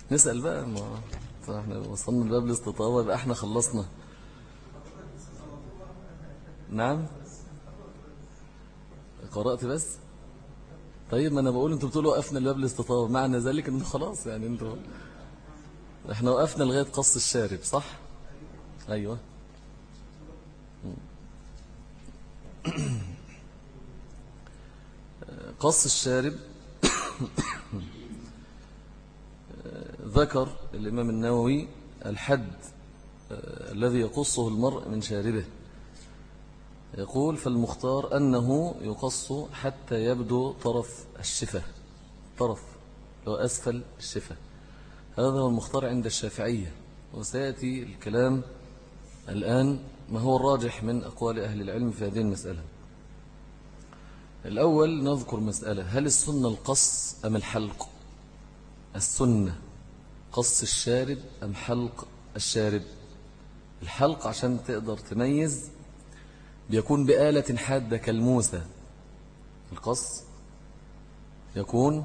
نسأل بقى، ما احنا وصلنا لباب الاستطابة يبقى احنا خلصنا. نعم قرأت بس. طيب ما انا بقول انتوا بتقولوا وقفنا لباب الاستطابة، معنى ذلك انتوا خلاص يعني انتوا، احنا وقفنا لغاية قص الشارب صح؟ ايوه. قص الشارب ذكر الإمام النووي الحد الذي يقصه المرء من شاربه. يقول فالمختار أنه يقص حتى يبدو طرف الشفة، طرف لو أسفل الشفة، هذا هو المختار عند الشافعية. وسيأتي الكلام الآن ما هو الراجح من أقوال أهل العلم في هذه المسألة. الأول نذكر مسألة، هل السنة القص أم الحلق؟ السنة قص الشارب أم حلق الشارب؟ الحلق عشان تقدر تميز بيكون بآلة حادة كالموسى، القص يكون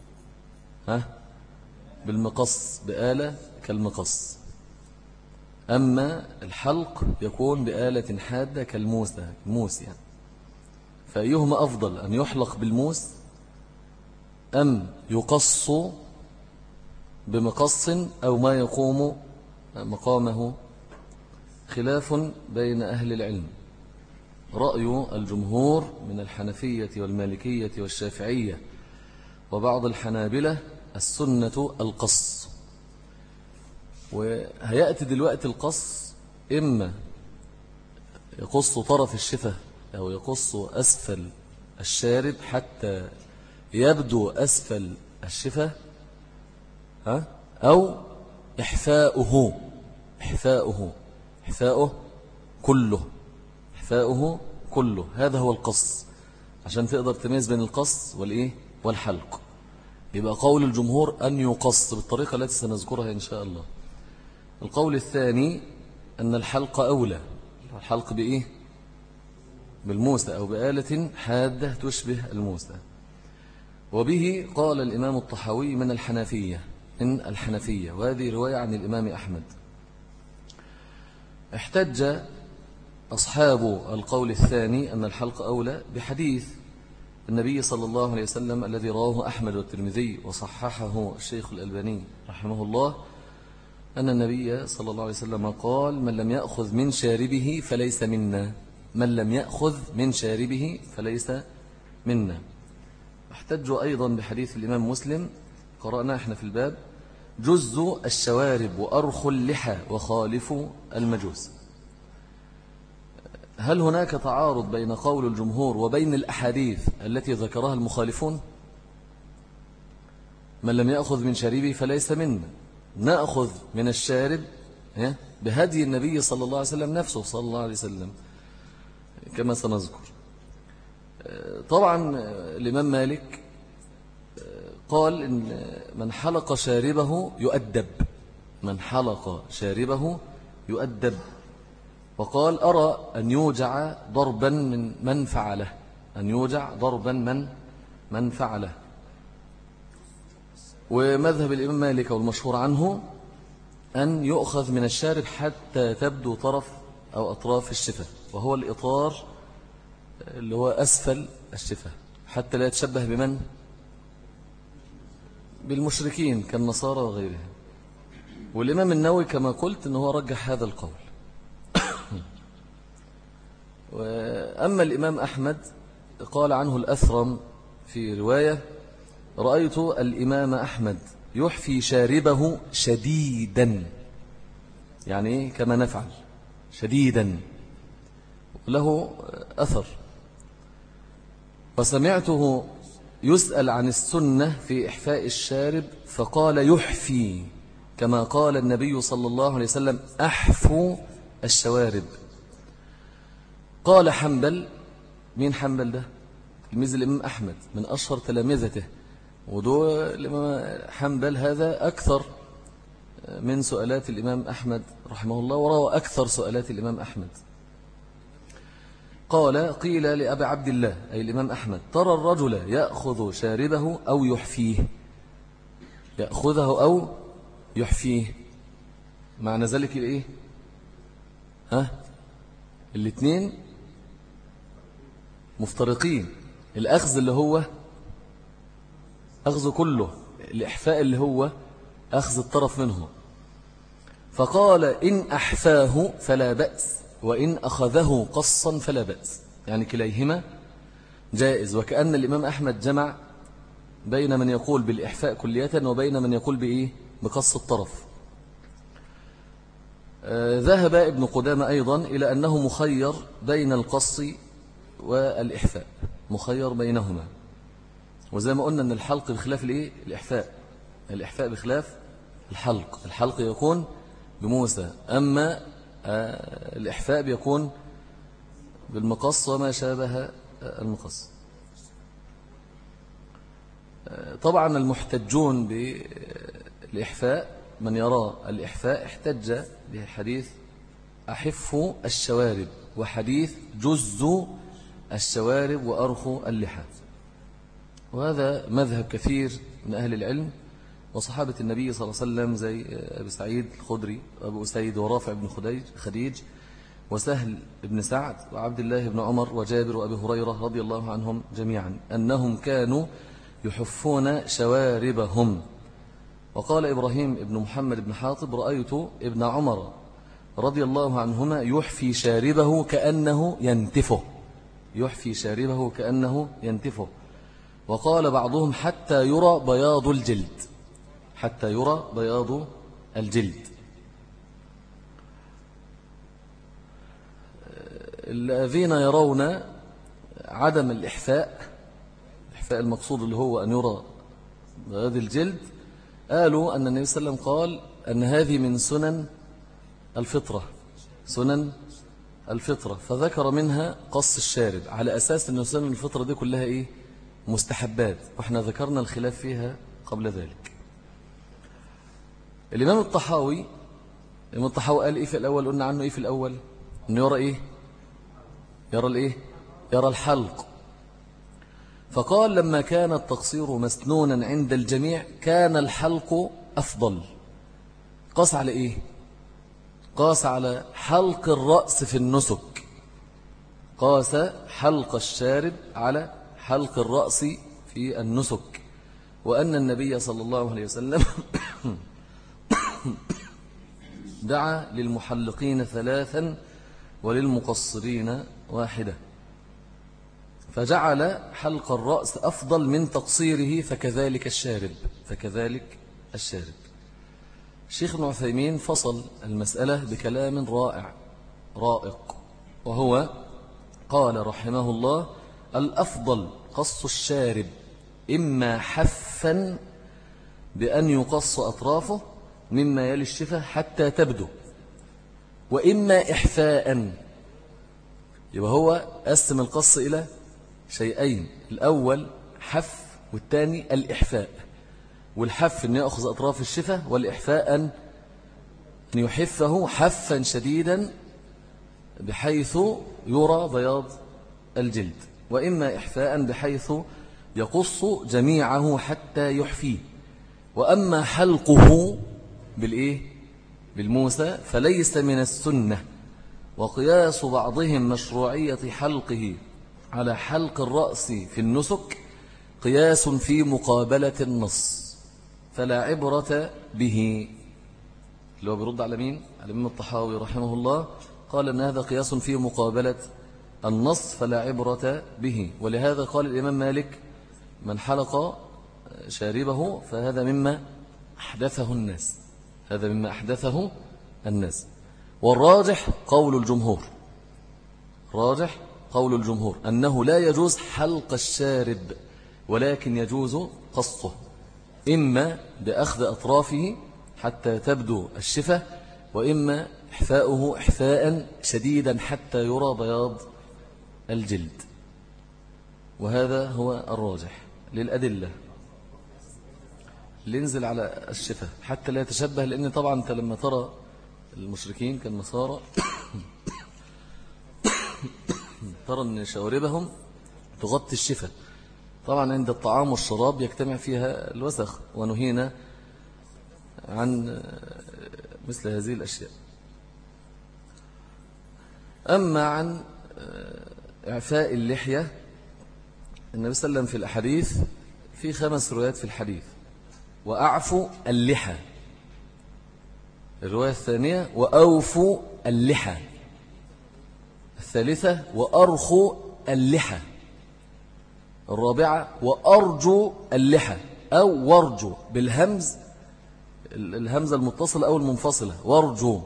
بالمقص بآلة كالمقص، أما الحلق يكون بآلة حادة كالموسى، الموس يعني. فأيهما أفضل، أن يحلق بالموس أم يقص بمقص أو ما يقوم مقامه؟ خلاف بين أهل العلم. رأي الجمهور من الحنفية والمالكية والشافعية وبعض الحنابلة السنة القص. وهيأتي دلوقتي القص إما يقص طرف الشفة أو يقص أسفل الشارب حتى يبدو أسفل الشفة، أو إحفاؤه كله، هذا هو القص، عشان تقدر تميز بين القص والإيه والحلق. يبقى قول الجمهور أن يقص بالطريقة التي سنذكرها إن شاء الله. القول الثاني أن الحلق أولى، الحلق بإيه؟ بالموسى أو بآلة حادة تشبه الموسى. وبه قال الإمام الطحاوي من الحنفية، وهذه رواية عن الإمام أحمد. احتج أصحاب القول الثاني أن الحلق أولى بحديث النبي صلى الله عليه وسلم الذي رواه أحمد والترمذي وصححه الشيخ الألباني رحمه الله، أن النبي صلى الله عليه وسلم قال من لم يأخذ من شاربه فليس منا، من لم يأخذ من شاربه فليس منا. احتجوا أيضا بحديث الإمام مسلم قرأنا احنا في الباب، جزوا الشوارب وأرخوا اللحى وخالفوا المجوس. هل هناك تعارض بين قول الجمهور وبين الأحاديث التي ذكرها المخالفون؟ من لم يأخذ من شاربه فليس منا، نأخذ من الشارب بهدي النبي صلى الله عليه وسلم نفسه صلى الله عليه وسلم كما سنذكر. طبعا الإمام مالك قال إن من حلق شاربه يؤدب، من حلق شاربه يؤدب، وقال أرى أن يوجع ضربا من فعله، أن يوجع ضربا من فعله. ومذهب الإمام مالك والمشهور عنه أن يؤخذ من الشارب حتى تبدو طرف أو أطراف الشفة، وهو الإطار اللي هو أسفل الشفة، حتى لا يتشبه بمن؟ بالمشركين كالنصارى وغيرهم. والإمام النووي كما قلت أنه رجح هذا القول. وأما الإمام أحمد قال عنه الأثرم في رواية، رأيت الإمام أحمد يحفي شاربه شديدا، يعني كما نفعل شديدا، له أثر. وسمعته يسأل عن السنة في إحفاء الشارب فقال يحفي، كما قال النبي صلى الله عليه وسلم أحفوا الشوارب. قال حنبل، مين حنبل ده؟ تلميذ الإمام أحمد من أشهر تلامذته، ودو الإمام حنبل هذا أكثر من سؤالات الإمام أحمد رحمه الله، وروى أكثر سؤالات الإمام أحمد. قال قيل لأبي عبد الله أي الإمام أحمد ترى الرجل يأخذ شاربه أو يحفيه، يأخذه أو يحفيه. معنى ذلك الإيه؟ الاثنين مفترقين. الأخذ اللي هو أخذ كله، الإحفاء اللي هو أخذ الطرف منه. فقال إن أحفاه فلا بأس، وإن أخذه قصا فلا بأس، يعني كليهما جائز. وكأن الإمام أحمد جمع بين من يقول بالإحفاء كلية وبين من يقول بإيه؟ بقص الطرف. ذهب ابن قدامة أيضا إلى أنه مخير بين القص والإحفاء، مخير بينهما. وزي ما قلنا أن الحلق بخلاف الإيه؟ الإحفاء بخلاف الحلق. الحلق يكون بموسى، أما الإحفاء بيكون بالمقص وما شابه المقص. طبعا المحتجون بالإحفاء من يرى الإحفاء احتج بحديث أحف الشوارب وحديث جز الشوارب وأرخ اللحى، وهذا مذهب كثير من أهل العلم وصحابة النبي صلى الله عليه وسلم زي أبي سعيد الخدري وأبو أسيد ورافع بن خديج وسهل بن سعد وعبد الله بن عمر وجابر وأبي هريرة رضي الله عنهم جميعا أنهم كانوا يحفون شواربهم. وقال إبراهيم بن محمد بن حاطب رأيت ابن عمر رضي الله عنهما يحفي شاربه كأنه ينتفه، يحفي شاربه كأنه ينتفه. وقال بعضهم حتى يرى بياض الجلد، حتى يرى بياض الجلد. الذين يرون عدم الإحفاء المقصود اللي هو أن يرى بياض الجلد، قالوا أن النبي صلى الله عليه وسلم قال أن هذه من سنن الفطرة، فذكر منها قص الشارب على أساس أن سنن الفطرة دي كلها إيه؟ مستحبات، وإحنا ذكرنا الخلاف فيها قبل ذلك. الإمام الطحاوي قال إيه في الأول؟ قلنا عنه إيه في الأول؟ أنه يرى إيه؟ يرى الحلق. فقال لما كان التقصير مسنونا عند الجميع كان الحلق أفضل. قاس على إيه؟ قاس على حلق الرأس في النسك، قاس حلق الشارب على حلق الرأس في النسك، وأن النبي صلى الله عليه وسلم دعا للمحلقين 3 وللمقصرين 1، فجعل حلق الرأس أفضل من تقصيره، فكذلك الشارب. الشيخ ابن عثيمين فصل المسألة بكلام رائق، وهو قال رحمه الله: الأفضل قص الشارب، إما حفا بأن يقص أطرافه مما يلي الشفة حتى تبدو، وإما إحفاء. يبقى هو قسم القص إلى شيئين: الأول حف، والثاني الإحفاء. والحف أن يأخذ أطراف الشفة، والإحفاء أن يحفه حفا شديدا بحيث يرى بياض الجلد، وإما إحفاء بحيث يقص جميعه حتى يحفيه. وأما حلقه بالموسى فليس من السنة. وقياس بعضهم مشروعية حلقه على حلق الرأس في النسك قياس في مقابلة النص فلا عبرة به. اللي هو بيرد على مين؟ على الإمام الطحاوي رحمه الله، قال أن هذا قياس في مقابلة النص فلا عبرة به. ولهذا قال الإمام مالك: من حلق شاربه فهذا مما أحدثه الناس. والراجح قول الجمهور أنه لا يجوز حلق الشارب، ولكن يجوز قصه، إما بأخذ أطرافه حتى تبدو الشفة، وإما إحفاؤه إحفاء شديدا حتى يرى بياض الجلد. وهذا هو الراجح للأدلة. لننزل على الشفة حتى لا يتشبه، لأن طبعا أنت لما ترى المشركين كالنصارى ترى أن شواربهم تغطي الشفة. طبعا عند الطعام والشراب يجتمع فيها الوسخ، ونهينا عن مثل هذه الأشياء. أما عن إعفاء اللحية، النبي صلى الله عليه وسلم في الأحاديث في 5 روايات في الحديث: وأعفوا اللحى. الرواية الثانية: وأوفوا اللحى. الثالثة: وأرخوا اللحى. الرابعة: وأرجوا اللحى أو ورجوا بالهمز، الهمزة المتصلة أو المنفصلة، ورجوا.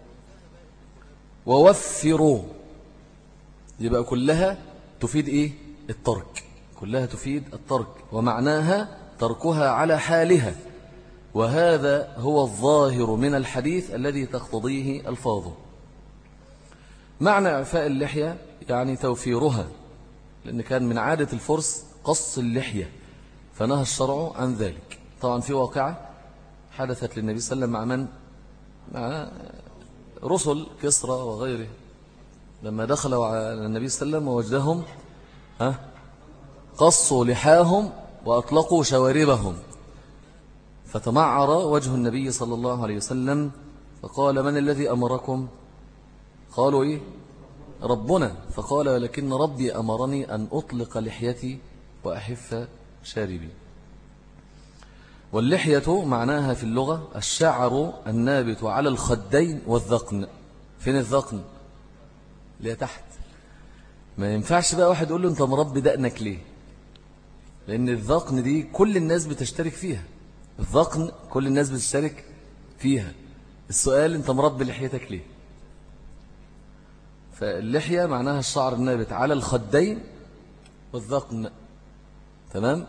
ووفروا، يبقى كلها تفيد إيه؟ الترك، كلها تفيد الترك، ومعناها تركها على حالها، وهذا هو الظاهر من الحديث الذي تقتضيه ألفاظه. معنى إعفاء اللحية يعني توفيرها، لأن كان من عادة الفرس قص اللحية، فنهى الشرع عن ذلك. طبعا في واقعة حدثت للنبي صلى الله عليه وسلم مع من؟ مع رسل كسرى وغيره، لما دخلوا على النبي صلى الله عليه وسلم ووجدهم قصوا لحاهم وأطلقوا شواربهم، فتمعر وجه النبي صلى الله عليه وسلم فقال: من الذي أمركم؟ قالوا: إيه؟ ربنا. فقال: ولكن ربي أمرني أن أطلق لحيتي وأحف شاربي. واللحية معناها في اللغة الشعر النابت على الخدين والذقن. فين الذقن؟ اللي تحت. ما ينفعش بقى واحد يقول له: أنت مربي دقنك ليه؟ لأن الذقن دي كل الناس بتشترك فيها، الذقن كل الناس بتشترك فيها. السؤال: أنت مربي لحيتك ليه؟ فاللحية معناها الشعر النابت على الخدين والذقن. تمام؟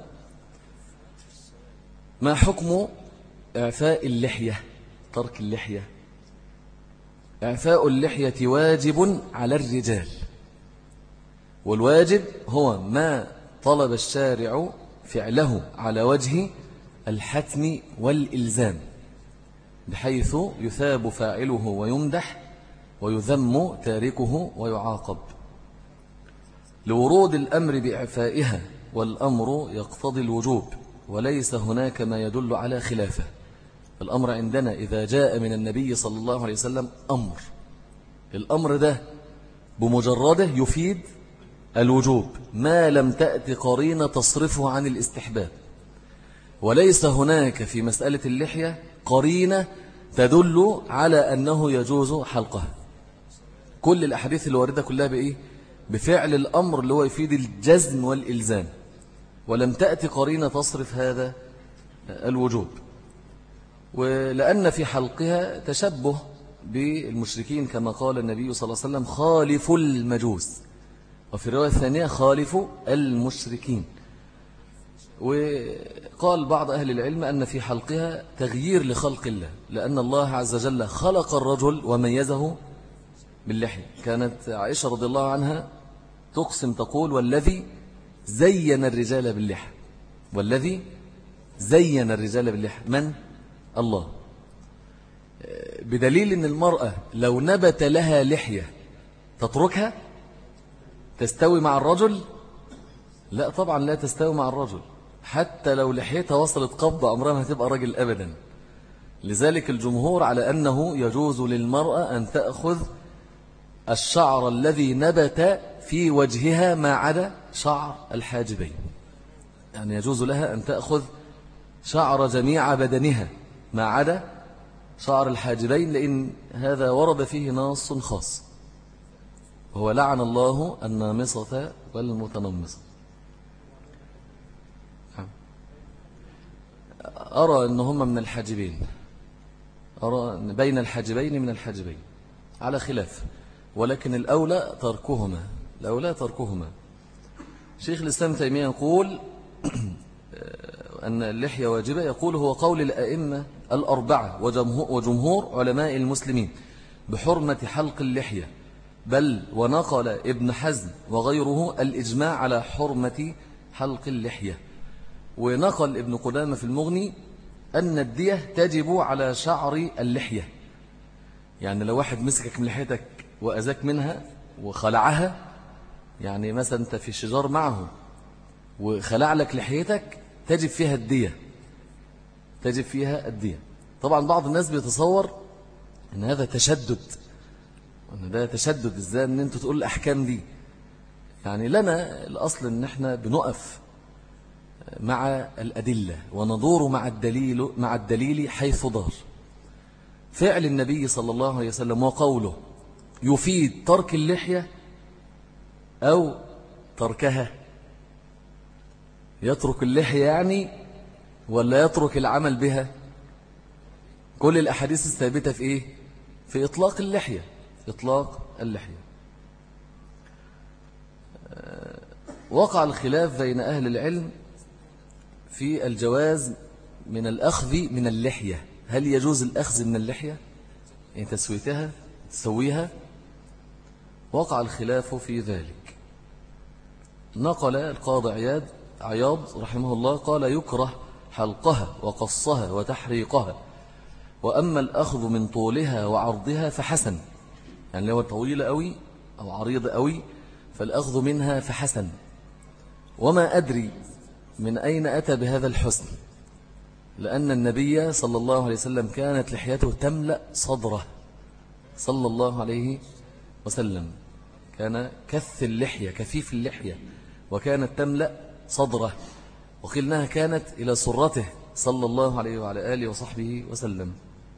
ما حكم إعفاء اللحية؟ ترك اللحية. إعفاء اللحية واجب على الرجال، والواجب هو ما طلب الشارع فعله على وجه الحتم والإلزام، بحيث يثاب فاعله ويمدح ويذم تاركه ويعاقب، لورود الأمر بإعفائها، والأمر يقتضي الوجوب وليس هناك ما يدل على خلافه. الأمر عندنا إذا جاء من النبي صلى الله عليه وسلم أمر، الأمر ده بمجرده يفيد الوجوب ما لم تأتي قرينة تصرفه عن الاستحباب، وليس هناك في مسألة اللحية قرينة تدل على أنه يجوز حلقها. كل الأحاديث اللي واردة كلها بإيه؟ بفعل الأمر اللي هو يفيد الجزم والإلزام، ولم تأتي قرينة تصرف هذا الوجوب. ولأن في حلقها تشبه بالمشركين كما قال النبي صلى الله عليه وسلم: خالفوا المجوس، وفي الرواية الثانية: خالفوا المشركين. وقال بعض أهل العلم أن في حلقها تغيير لخلق الله، لأن الله عز وجل خلق الرجل وميزه باللحية. كانت عائشة رضي الله عنها تقسم تقول: والذي زين الرجال باللحى. والذي زين الرجال باللحى من؟ الله. بدليل أن المرأة لو نبت لها لحية تتركها تستوي مع الرجل؟ لا طبعا لا تستوي مع الرجل، حتى لو لحيتها وصلت قبضة عمرها ما هتبقى راجل أبدا. لذلك الجمهور على أنه يجوز للمرأة أن تأخذ الشعر الذي نبت في وجهها ما عدا شعر الحاجبين، يعني يجوز لها أن تأخذ شعر جميع بدنها ما عدا شعر الحاجبين، لأن هذا ورد فيه نص خاص، وهو: لعن الله النامصة والمتنمصة. أرى أن هم من الحاجبين، أرى بين الحاجبين من الحاجبين على خلاف، ولكن الأولى تركهما، الأولى تركهما. شيخ الإسلام تيمية يقول أن اللحية واجبة، يقول: هو قول الأئمة الأربعة وجمهور علماء المسلمين بحرمة حلق اللحية، بل ونقل ابن حزم وغيره الإجماع على حرمة حلق اللحية. ونقل ابن قدامة في المغني أن الدية تجب على شعر اللحية، يعني لو واحد مسكك من لحيتك وأذاك منها وخلعها، يعني مثلا أنت في شجار معه وخلع لك لحيتك، تجب فيها الدية، تجب فيها الدية. طبعا بعض الناس بيتصور ان هذا تشدد، ان ده تشدد ازاي ان انتوا تقول الاحكام دي. يعني لنا الاصل ان احنا بنقف مع الادله وندور مع الدليل حيث دار. فعل النبي صلى الله عليه وسلم وقوله يفيد ترك اللحية أو تركها. يترك اللحية يعني ولا يترك العمل بها؟ كل الأحاديث الثابتة في إيه؟ في إطلاق اللحية، إطلاق اللحية. وقع الخلاف بين أهل العلم في الجواز من الأخذ من اللحية. هل يجوز الأخذ من اللحية يعني تسويها؟ وقع الخلاف في ذلك. نقل القاضي عياض رحمه الله قال يكره حلقها وقصها وتحريقها، وأما الأخذ من طولها وعرضها فحسن. يعني لو طويلة أوي أو عريضة أوي فالأخذ منها فحسن. وما أدري من أين أتى بهذا الحسن، لأن النبي صلى الله عليه وسلم كانت لحيته تملأ صدره صلى الله عليه وسلم، كان كثيف اللحية وكانت تملأ صدره، وقلناها كانت إلى سرته صلى الله عليه وعلى آله وصحبه وسلم.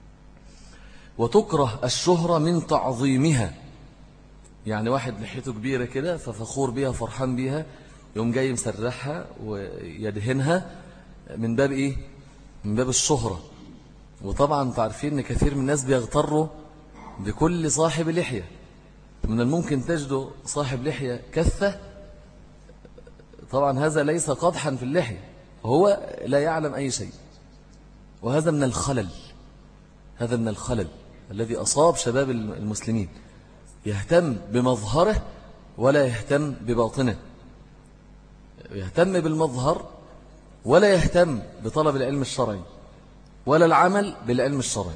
وتكره الشهرة من تعظيمها، يعني واحد لحيته كبيرة كده ففخور بها فرحان بها يوم جاي مسرحها ويدهنها من باب إيه؟ من باب الشهرة. وطبعا تعرفين أن كثير من الناس بيغتروا بكل صاحب لحية. من الممكن تجد صاحب لحية كثة، طبعا هذا ليس قدحا في اللحية، هو لا يعلم أي شيء. وهذا من الخلل، هذا من الخلل الذي أصاب شباب المسلمين، يهتم بمظهره ولا يهتم بباطنه، يهتم بالمظهر ولا يهتم بطلب العلم الشرعي ولا العمل بالعلم الشرعي.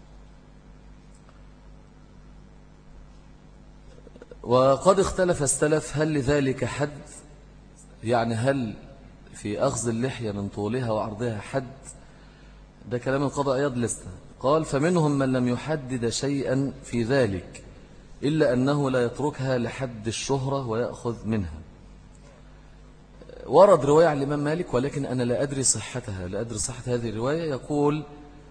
وقد اختلف السلف هل لذلك حد، يعني هل في أخذ اللحية من طولها وعرضها حد؟ ده كلام القاضي عياض لسه قال فمنهم من لم يحدد شيئا في ذلك إلا أنه لا يتركها لحد الشهرة ويأخذ منها. ورد رواية عن الإمام مالك ولكن أنا لا أدري صحتها، لا أدري صحة هذه الرواية، يقول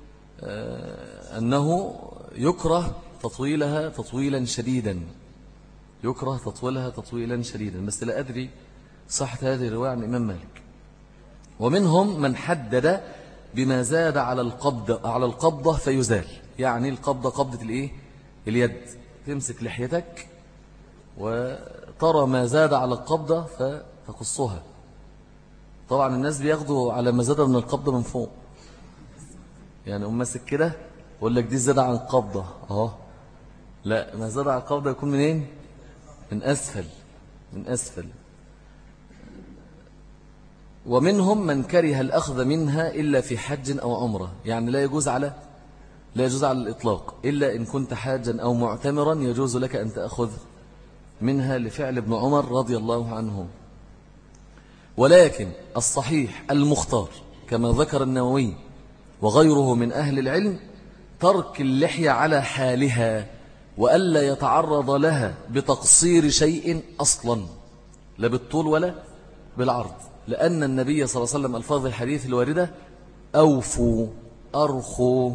أنه يكره تطويلها تطويلا شديدا، يكره تطويلها تطويلا شديدا، بس لا أدري صحة هذه الرواية عن الإمام مالك. ومنهم من حدد بما زاد على القبضة فيزال. يعني القبضة قبضة الإيه؟ اليد، تمسك لحيتك وترى ما زاد على القبضة فتقصها. طبعا الناس بياخدوا على ما زاد من القبضة من فوق، يعني ماسك كده يقول لك دي زاد عن القبضة لا، ما زاد عن القبضة يكون منين؟ من أسفل، من أسفل. ومنهم من كره الأخذ منها إلا في حج أو عمرة، يعني لا يجوز على الإطلاق، إلا إن كنت حاجا أو معتمرا يجوز لك أن تأخذ منها لفعل ابن عمر رضي الله عنه. ولكن الصحيح المختار كما ذكر النووي وغيره من أهل العلم ترك اللحية على حالها، وألا يتعرض لها بتقصير شيء أصلا، لا بالطول ولا بالعرض، لأن النبي صلى الله عليه وسلم ألفاظ الحديث الواردة أوفوا، أرخوا،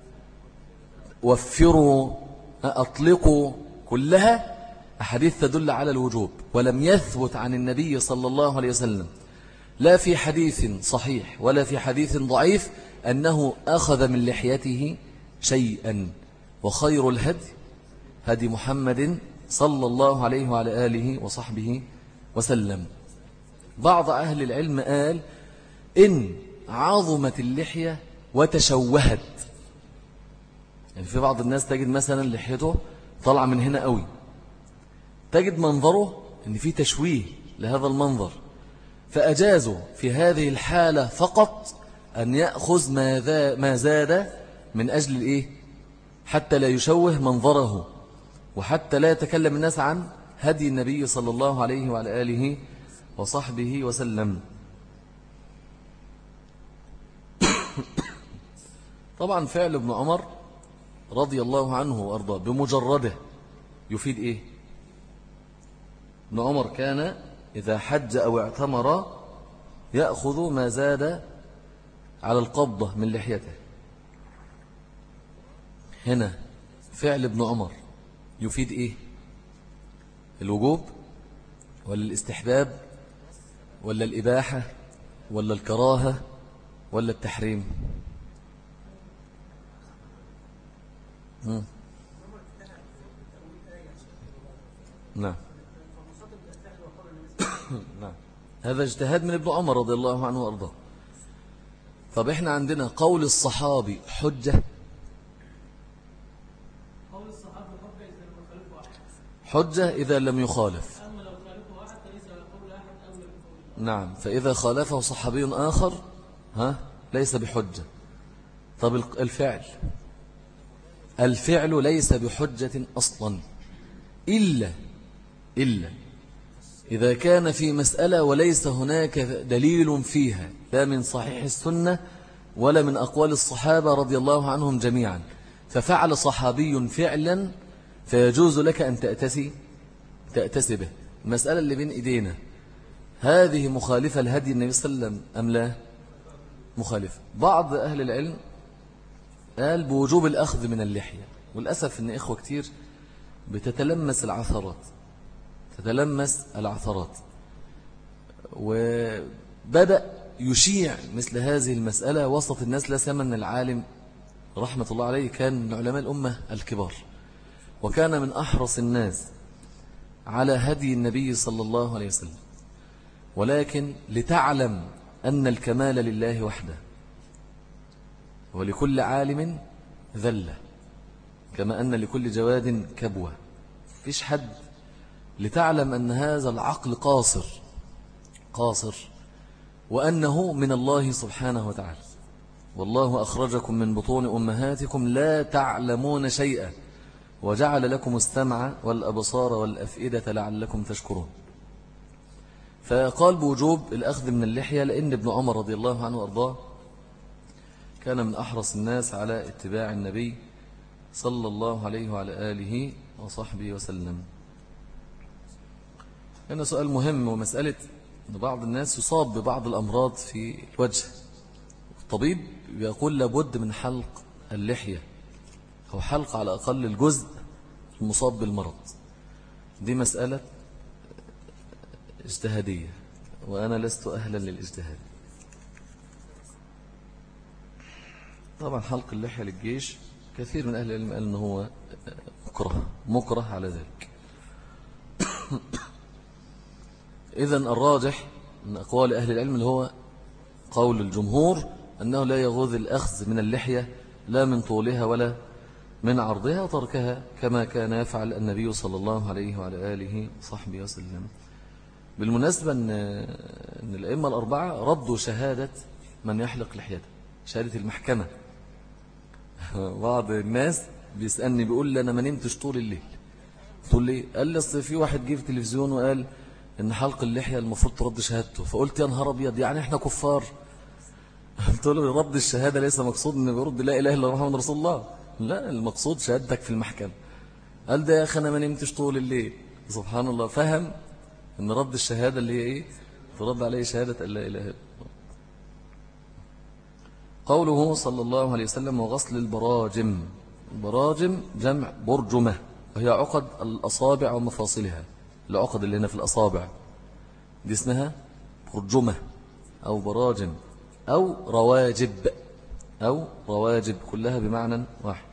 وفروا، أطلقوا، كلها أحاديث تدل على الوجوب. ولم يثبت عن النبي صلى الله عليه وسلم لا في حديث صحيح ولا في حديث ضعيف أنه أخذ من لحيته شيئا. وخير الهدي هدي محمد صلى الله عليه وعلى آله وصحبه وسلم. بعض أهل العلم قال إن عظمت اللحية وتشوهت، يعني في بعض الناس تجد مثلا لحيته طلع من هنا قوي، تجد منظره إن في تشويه لهذا المنظر، فأجازوا في هذه الحالة فقط أن يأخذ ما زاد من أجل الإيه؟ حتى لا يشوه منظره، وحتى لا يتكلم الناس عن هدي النبي صلى الله عليه وعلى آله وصحبه وسلم. طبعا فعل ابن عمر رضي الله عنه وأرضاه بمجرده يفيد إيه؟ ابن عمر كان إذا حج أو اعتمر يأخذ ما زاد على القبضة من لحيته. هنا فعل ابن عمر يفيد إيه؟ الوجوب ولا الاستحباب ولا الإباحة ولا الكراهة ولا التحريم؟ نعم. نعم، هذا اجتهاد من ابن عمر رضي الله عنه وأرضاه. طب احنا عندنا قول الصحابي حجة. حجة إذا لم يخالف. نعم، فإذا خالفه صحابي آخر ليس بحجة. طب الفعل ليس بحجة أصلا إلا إذا كان في مسألة وليس هناك دليل فيها لا من صحيح السنة ولا من أقوال الصحابة رضي الله عنهم جميعا، ففعل صحابي فعلا فيجوز لك أن تأتسي به. المسألة اللي بين إيدينا هذه مخالفة لهدي النبي صلى الله عليه وسلم أم لا؟ مخالفة. بعض أهل العلم قال بوجوب الأخذ من اللحية، والأسف أن إخوة كتير بتتلمس العثرات وبدأ يشيع مثل هذه المسألة وسط الناس. لا سيما أن العالم رحمة الله عليه كان من علماء الأمة الكبار، وكان من أحرص الناس على هدي النبي صلى الله عليه وسلم، ولكن لتعلم أن الكمال لله وحده ولكل عالم ذلة كما أن لكل جواد كبوة. فيش حد، لتعلم أن هذا العقل قاصر وأنه من الله سبحانه وتعالى. والله أخرجكم من بطون أمهاتكم لا تعلمون شيئا وجعل لكم السمع والأبصار والأفئدة لعلكم تشكرون. فقال بوجوب الأخذ من اللحية لأن ابن عمر رضي الله عنه وأرضاه كان من أحرص الناس على اتباع النبي صلى الله عليه وعلى آله وصحبه وسلم. هنا سؤال مهم، ومسألة أن بعض الناس يصاب ببعض الأمراض في الوجه، الطبيب يقول لابد من حلق اللحية أو حلق على أقل الجزء المصاب بالمرض. دي مسألة اجتهادية وأنا لست أهلا للاجتهاد. طبعا حلق اللحية للجيش كثير من أهل العلم قال أنه هو مكره على ذلك. إذن الراجح من أقوال أهل العلم اللي هو قول الجمهور أنه لا يجوز الأخذ من اللحية لا من طولها ولا من عرضها، وتركها كما كان يفعل النبي صلى الله عليه وعلى آله وصحبه وسلم. بالمناسبة أن الأئمة الأربعة ردوا شهادة من يحلق لحيته، شهادة المحكمة. بعض الناس بيسألني بيقول لي أنا ما نمتش طول الليل. تقول لي قال لي أصل في واحد جه في التلفزيون وقال إن حلق اللحية المفروض ترد شهادته، فقلت يا نهار أبيض يعني إحنا كفار؟ قلت له رد الشهادة ليس مقصود إن بيرد لا إله إلا محمد رسول الله، لا، المقصود شهادتك في المحكمة. قال ده يا أخي أنا ما نمتش طول الليل. سبحان الله، فهم إن رد الشهادة اللي هي إيه؟ ترد عليه شهادة أن لا إله إلا الله. قوله صلى الله عليه وسلم وغسل البراجم. البراجم جمع برجمة، وهي عقد الأصابع ومفاصلها. العقد اللي هنا في الأصابع دي اسمها برجمة أو براجم أو رواجب كلها بمعنى واحد.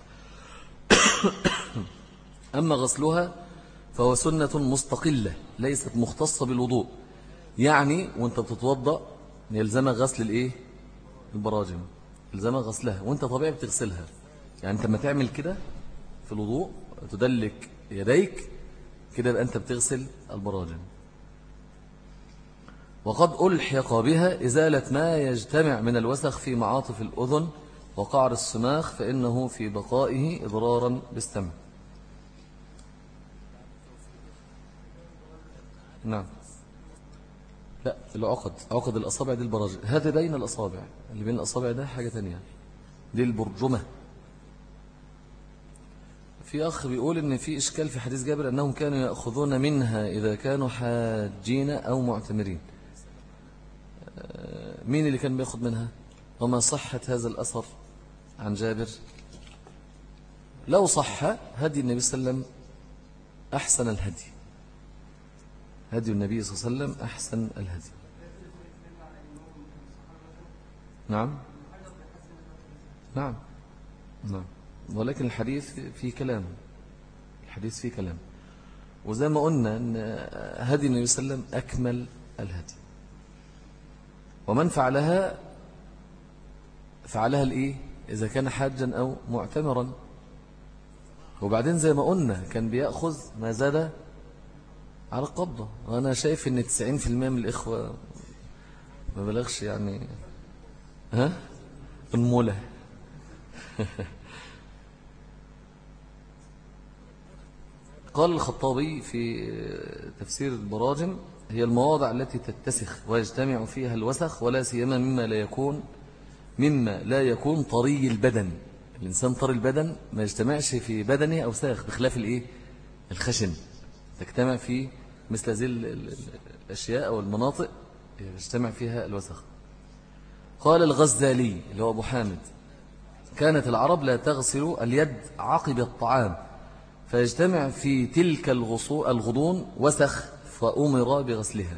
أما غسلها فهو سنة مستقلة ليست مختصة بالوضوء، يعني وانت بتتوضأ يلزمك غسل الايه؟ البراجم، يلزمك غسلها وانت طبيعي بتغسلها. يعني انت لما تعمل كده في الوضوء تدلك يديك كده يبقى انت بتغسل البراجم. وقد ألحق بها إزالة ما يجتمع من الوسخ في معاطف الأذن وقعر السماخ، فإنه في بقائه إضرارا بالسمع. نعم، لا، عقد الأصابع دي البراجم، هذا بين الأصابع، اللي بين الأصابع ده حاجة تانية. دي البرجمة. في أخ بيقول إن في إشكال في حديث جابر أنهم كانوا يأخذون منها إذا كانوا حاجين أو معتمرين. مين اللي كان بيأخذ منها؟ وما صحة هذا الأثر عن جابر؟ لو صح هدي النبي صلى الله عليه وسلم أحسن الهدي، هدي النبي صلى الله عليه وسلم أحسن الهدي. نعم نعم نعم، ولكن الحديث فيه كلام، الحديث فيه كلام. وزي ما قلنا أن هدي النبي صلى الله عليه وسلم أكمل الهدي، ومن فعلها الإيه؟ إذا كان حاجا أو معتمرا. وبعدين زي ما قلنا كان بيأخذ ما زاد على القبضة، وأنا شايف أن 90% من الإخوة ما بلغش يعني المولى. قال الخطابي في تفسير البراجم: هي المواضع التي تتسخ ويجتمع فيها الوسخ، ولا سيما مما لا يكون طري البدن. الإنسان طري البدن ما يجتمعش في بدنه أوساخ، بخلاف الإيه؟ الخشن تجتمع في مثل هذه الأشياء أو المناطق يجتمع فيها الوسخ. قال الغزالي اللي هو أبو حامد: كانت العرب لا تغسل اليد عقب الطعام، فيجتمع في تلك الغضون وسخ، فأمر بغسلها.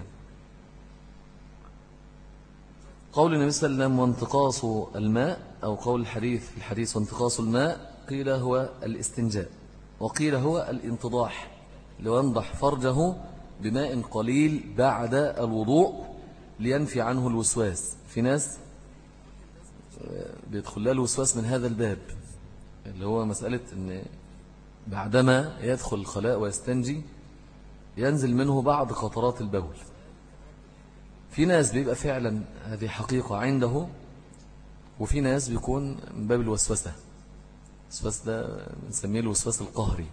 قول النبي صلى الله عليه وسلم: وانتقاص الماء، أو قول الحديث وانتقاص الماء، قيل هو الاستنجاء، وقيل هو الانتضاح، لينضح فرجه بماء قليل بعد الوضوء لينفي عنه الوسواس. في ناس بيدخل لها الوسواس من هذا الباب، اللي هو مسألة أن بعدما يدخل الخلاء ويستنجي ينزل منه بعض قطرات البول. في ناس بيبقى فعلا هذه حقيقة عنده، وفي ناس بيكون من باب الوسوسة. الوسواس ده بنسميه الوسواس القهري.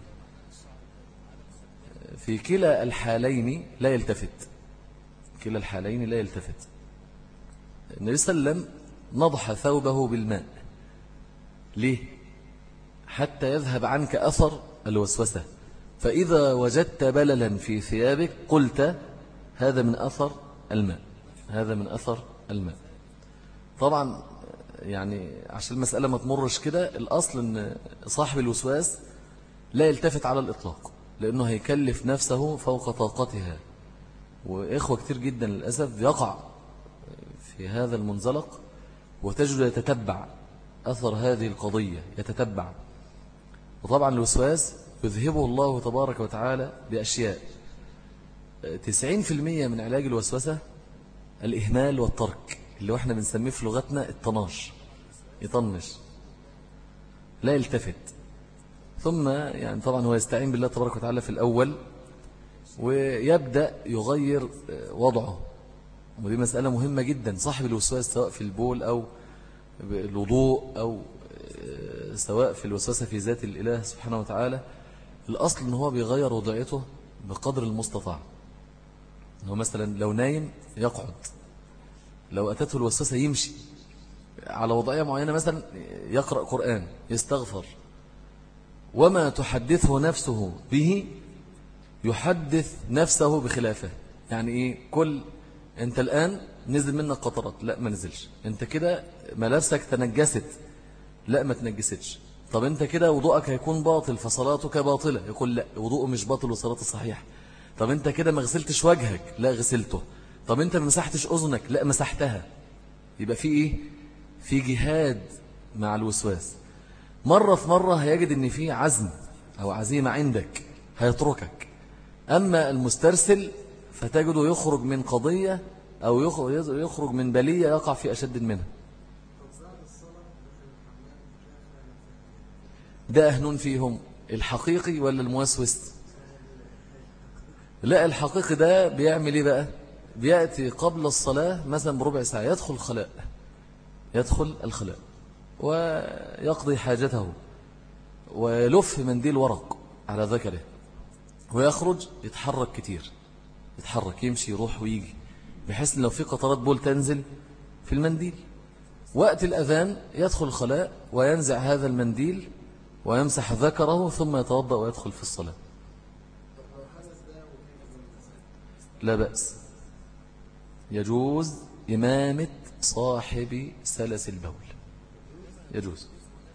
في كلا الحالين لا يلتفت، كلا الحالين لا يلتفت. النبي صلى الله عليه وسلم نضح ثوبه بالماء. ليه؟ حتى يذهب عنك أثر الوسوسة، فإذا وجدت بللا في ثيابك قلت هذا من أثر الماء، هذا من أثر الماء. طبعا يعني عشان المسألة ما تمرش كده، الأصل أن صاحب الوسواس لا يلتفت على الإطلاق، لأنه هيكلف نفسه فوق طاقتها. وإخوة كتير جدا للأسف يقع في هذا المنزلق، وتجد يتتبع أثر هذه القضية، يتتبع. وطبعا الوسواس يذهبه الله تبارك وتعالى بأشياء. 90% من علاج الوسوسة الإهمال والترك، اللي احنا بنسميه في لغتنا الطناش، يطنش لا يلتفت. ثم يعني طبعا هو يستعين بالله تبارك وتعالى في الأول، ويبدأ يغير وضعه. ودي مسألة مهمة جدا. صاحب الوسواس سواء في البول أو الوضوء، أو سواء في الوسوسة في ذات الإله سبحانه وتعالى، الأصل أنه هو بيغير وضعيته بقدر المستطاع. أنه مثلا لو نايم يقعد، لو أتته الوسوسة يمشي على وضعية معينة، مثلا يقرأ قرآن، يستغفر. وما تحدثه نفسه به يحدث نفسه بخلافه. يعني إيه؟ أنت الآن نزل منك قطرات، لا ما نزلش. أنت كده ملابسك تنجست، لا ما تنجستش. طب أنت كده وضوءك هيكون باطل فصلاتك باطلة، يقول لا وضوءه مش باطل وصلاته صحيح. طب أنت كده ما غسلتش وجهك، لا غسلته. طب أنت ما مسحتش أذنك، لا مسحتها. يبقى في إيه؟ في جهاد مع الوسواس. مرة في مرة هيجد أن في عزم أو عزيمة عندك هيتركك. أما المسترسل فتجده يخرج من قضية أو يخرج من بلية يقع في أشد منها. ده أهنون فيهم الحقيقي ولا الموسوس؟ لا، الحقيقي ده بيعمل إيه بقى؟ بيأتي قبل الصلاة مثلا بربع ساعة، يدخل الخلاء ويقضي حاجته، ويلف منديل ورق على ذكره، ويخرج يتحرك كتير، يتحرك يمشي يروح ويجي، بحيث لو في قطرات بول تنزل في المنديل وقت الأذان يدخل الخلاء وينزع هذا المنديل ويمسح ذكره ثم يتوضأ ويدخل في الصلاة. لا بأس، يجوز إمامة صاحب سلس البول، يجوز.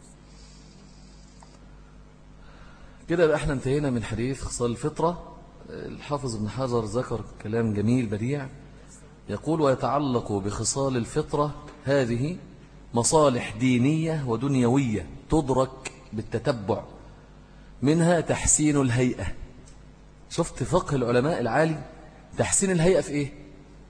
كده بقى احنا انتهينا من حديث خصال الفطرة. الحافظ ابن حجر ذكر كلام جميل بديع، يقول: ويتعلق بخصال الفطرة هذه مصالح دينية ودنيوية تدرك بالتتبع، منها تحسين الهيئة. شفت فقه العلماء العالي، تحسين الهيئة في ايه؟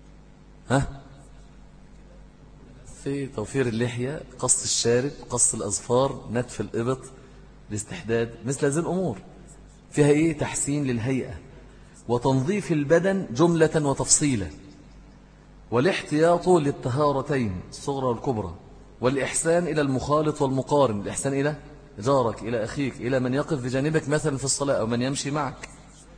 في توفير اللحية، قص الشارب، قص الأظفار، نتف الإبط، الاستحداد، مثل هذه الأمور فيها ايه؟ تحسين للهيئة، وتنظيف البدن جملة وتفصيلا، والاحتياط للطهارتين الصغرى والكبرى، والإحسان إلى المخالط والمقارن، الإحسان إلى جارك، إلى أخيك، إلى من يقف بجانبك مثلا في الصلاة أو من يمشي معك،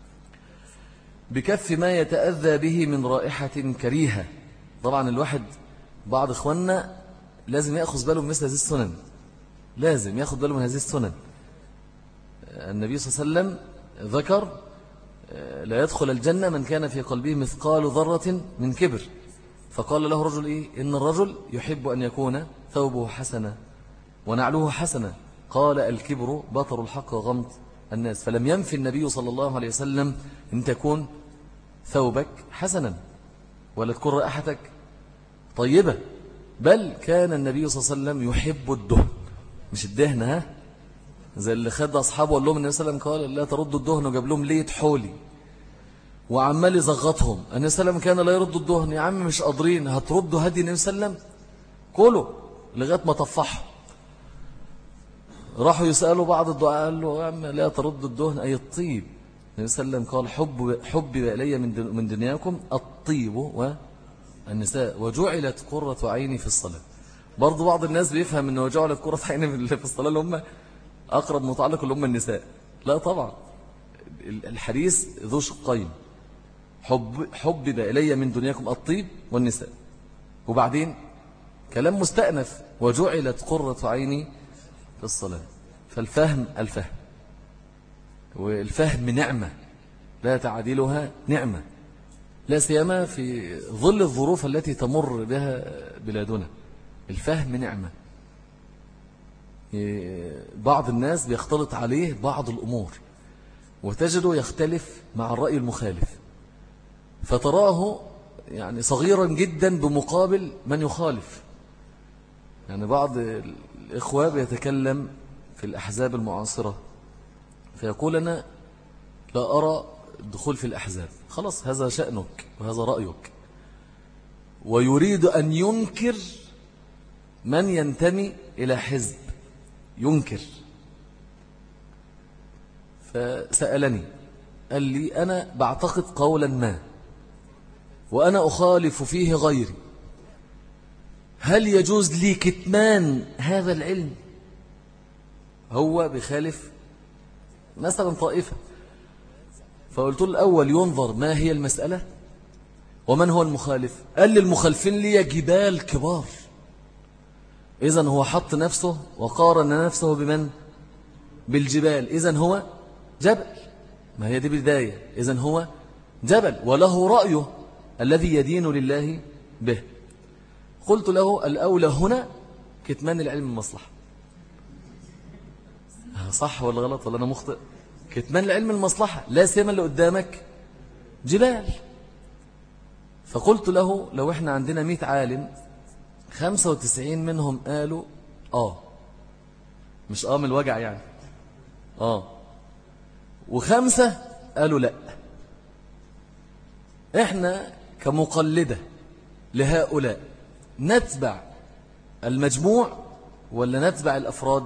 بكف ما يتأذى به من رائحة كريهة. طبعا الواحد بعض إخواننا لازم يأخذ باله من مثل هذه السنن، لازم يأخذ باله من هذه السنن. النبي صلى الله عليه وسلم ذكر: لا يدخل الجنة من كان في قلبه مثقال ذرة من كبر. فقال له رجل: إيه؟ إن الرجل يحب أن يكون ثوبه حسنا ونعله حسنا. قال: الكبر بطر الحق وغمط الناس. فلم ينفي النبي صلى الله عليه وسلم أن تكون ثوبك حسنا ولا تكون رائحتك طيبة، بل كان النبي صلى الله عليه وسلم يحب الدهن، مش الدهن زي اللي خد أصحابه وقال لهم النبي صلى الله عليه وسلم قال: لا تردوا الدهن، وجاب لهم ليت حولي وعمال يزغطهم. النبي صلى الله عليه وسلم كان لا يرد الدهن. يا عم مش قادرين، هتردوا هدي النبي صلى الله عليه وسلم؟ كله لغاية ما طفحوا. راحوا يسألوا بعض الدعاء، قال له: يا عم لا ترد الدهن أي الطيب. النبي صلى الله عليه وسلم قال: حبب إلي من دنياكم الطيب والنساء وجعلت قرة عيني في الصلاة. برضو بعض الناس بيفهم أنه جعلت قرة عيني في الصلاة اللي هم أقرب متعلق اللي هم النساء. لا طبعا، الحديث ذو شقين: حبب إلي من دنياكم الطيب والنساء، وبعدين كلام مستأنف: وجعلت قرة عيني في الصلاة. فالفهم الفهم، والفهم نعمة لا تعديلها نعمة، لا سيما في ظل الظروف التي تمر بها بلادنا. الفهم نعمة. بعض الناس بيختلط عليه بعض الأمور وتجده يختلف مع الرأي المخالف، فتراه يعني صغيرا جدا بمقابل من يخالف. يعني بعض الإخوة بيتكلم في الأحزاب المعاصرة فيقول: أنا لا أرى الدخول في الأحزاب. خلاص، هذا شأنك وهذا رأيك، ويريد أن ينكر من ينتمي إلى حزب، ينكر. فسألني قال لي: أنا بعتقد قولا ما وأنا أخالف فيه غيري، هل يجوز لي كتمان هذا العلم؟ هو بخالف مثلا طائفة. فقلت له: الأول ينظر ما هي المسألة ومن هو المخالف. قال لي: المخالفين لي جبال كبار. إذن هو حط نفسه وقارن نفسه بمن؟ بالجبال. إذن هو جبل، ما هي دي بداية. إذن هو جبل وله رأيه الذي يدين لله به. قلت له: الأولى هنا كتمان العلم المصلحة. صح ولا غلط ولا أنا مخطئ؟ كتمان العلم المصلحة، لا سيما اللي قدامك جبال. فقلت له: لو احنا عندنا 100 عالم 95 منهم قالوا مش من الوجع يعني و5 قالوا لا، احنا كمقلدة لهؤلاء نتبع المجموع ولا نتبع الأفراد؟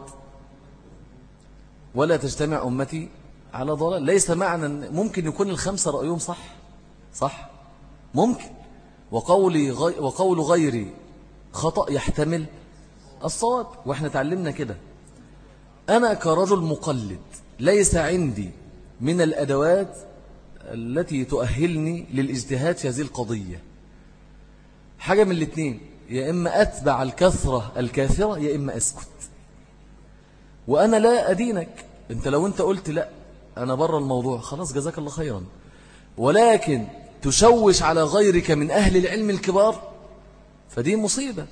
ولا تجتمع أمتي على ضلال. ليس معنى ممكن يكون ال5 رأيهم صح ممكن، وقول غيري خطأ يحتمل الصواب، واحنا تعلمنا كده. أنا كرجل مقلد ليس عندي من الأدوات التي تؤهلني للاجتهاد في هذه القضية. حاجة من الاثنين: يا إما أتبع الكثرة الكاثرة يا إما أسكت. وأنا لا أدينك، أنت لو أنت قلت لا أنا بره الموضوع خلاص جزاك الله خيرا، ولكن تشوش على غيرك من أهل العلم الكبار فدي مصيبة.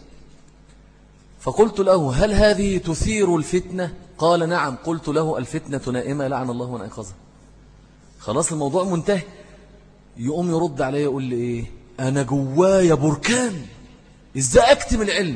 فقلت له هل هذه تثير الفتنة؟ قال نعم. قلت له الفتنة نائمة لعن الله من أيقظها. خلاص الموضوع منتهي. يقوم يرد علي يقول لي إيه؟ أنا جوايا بركان إزاي أكتم العلم.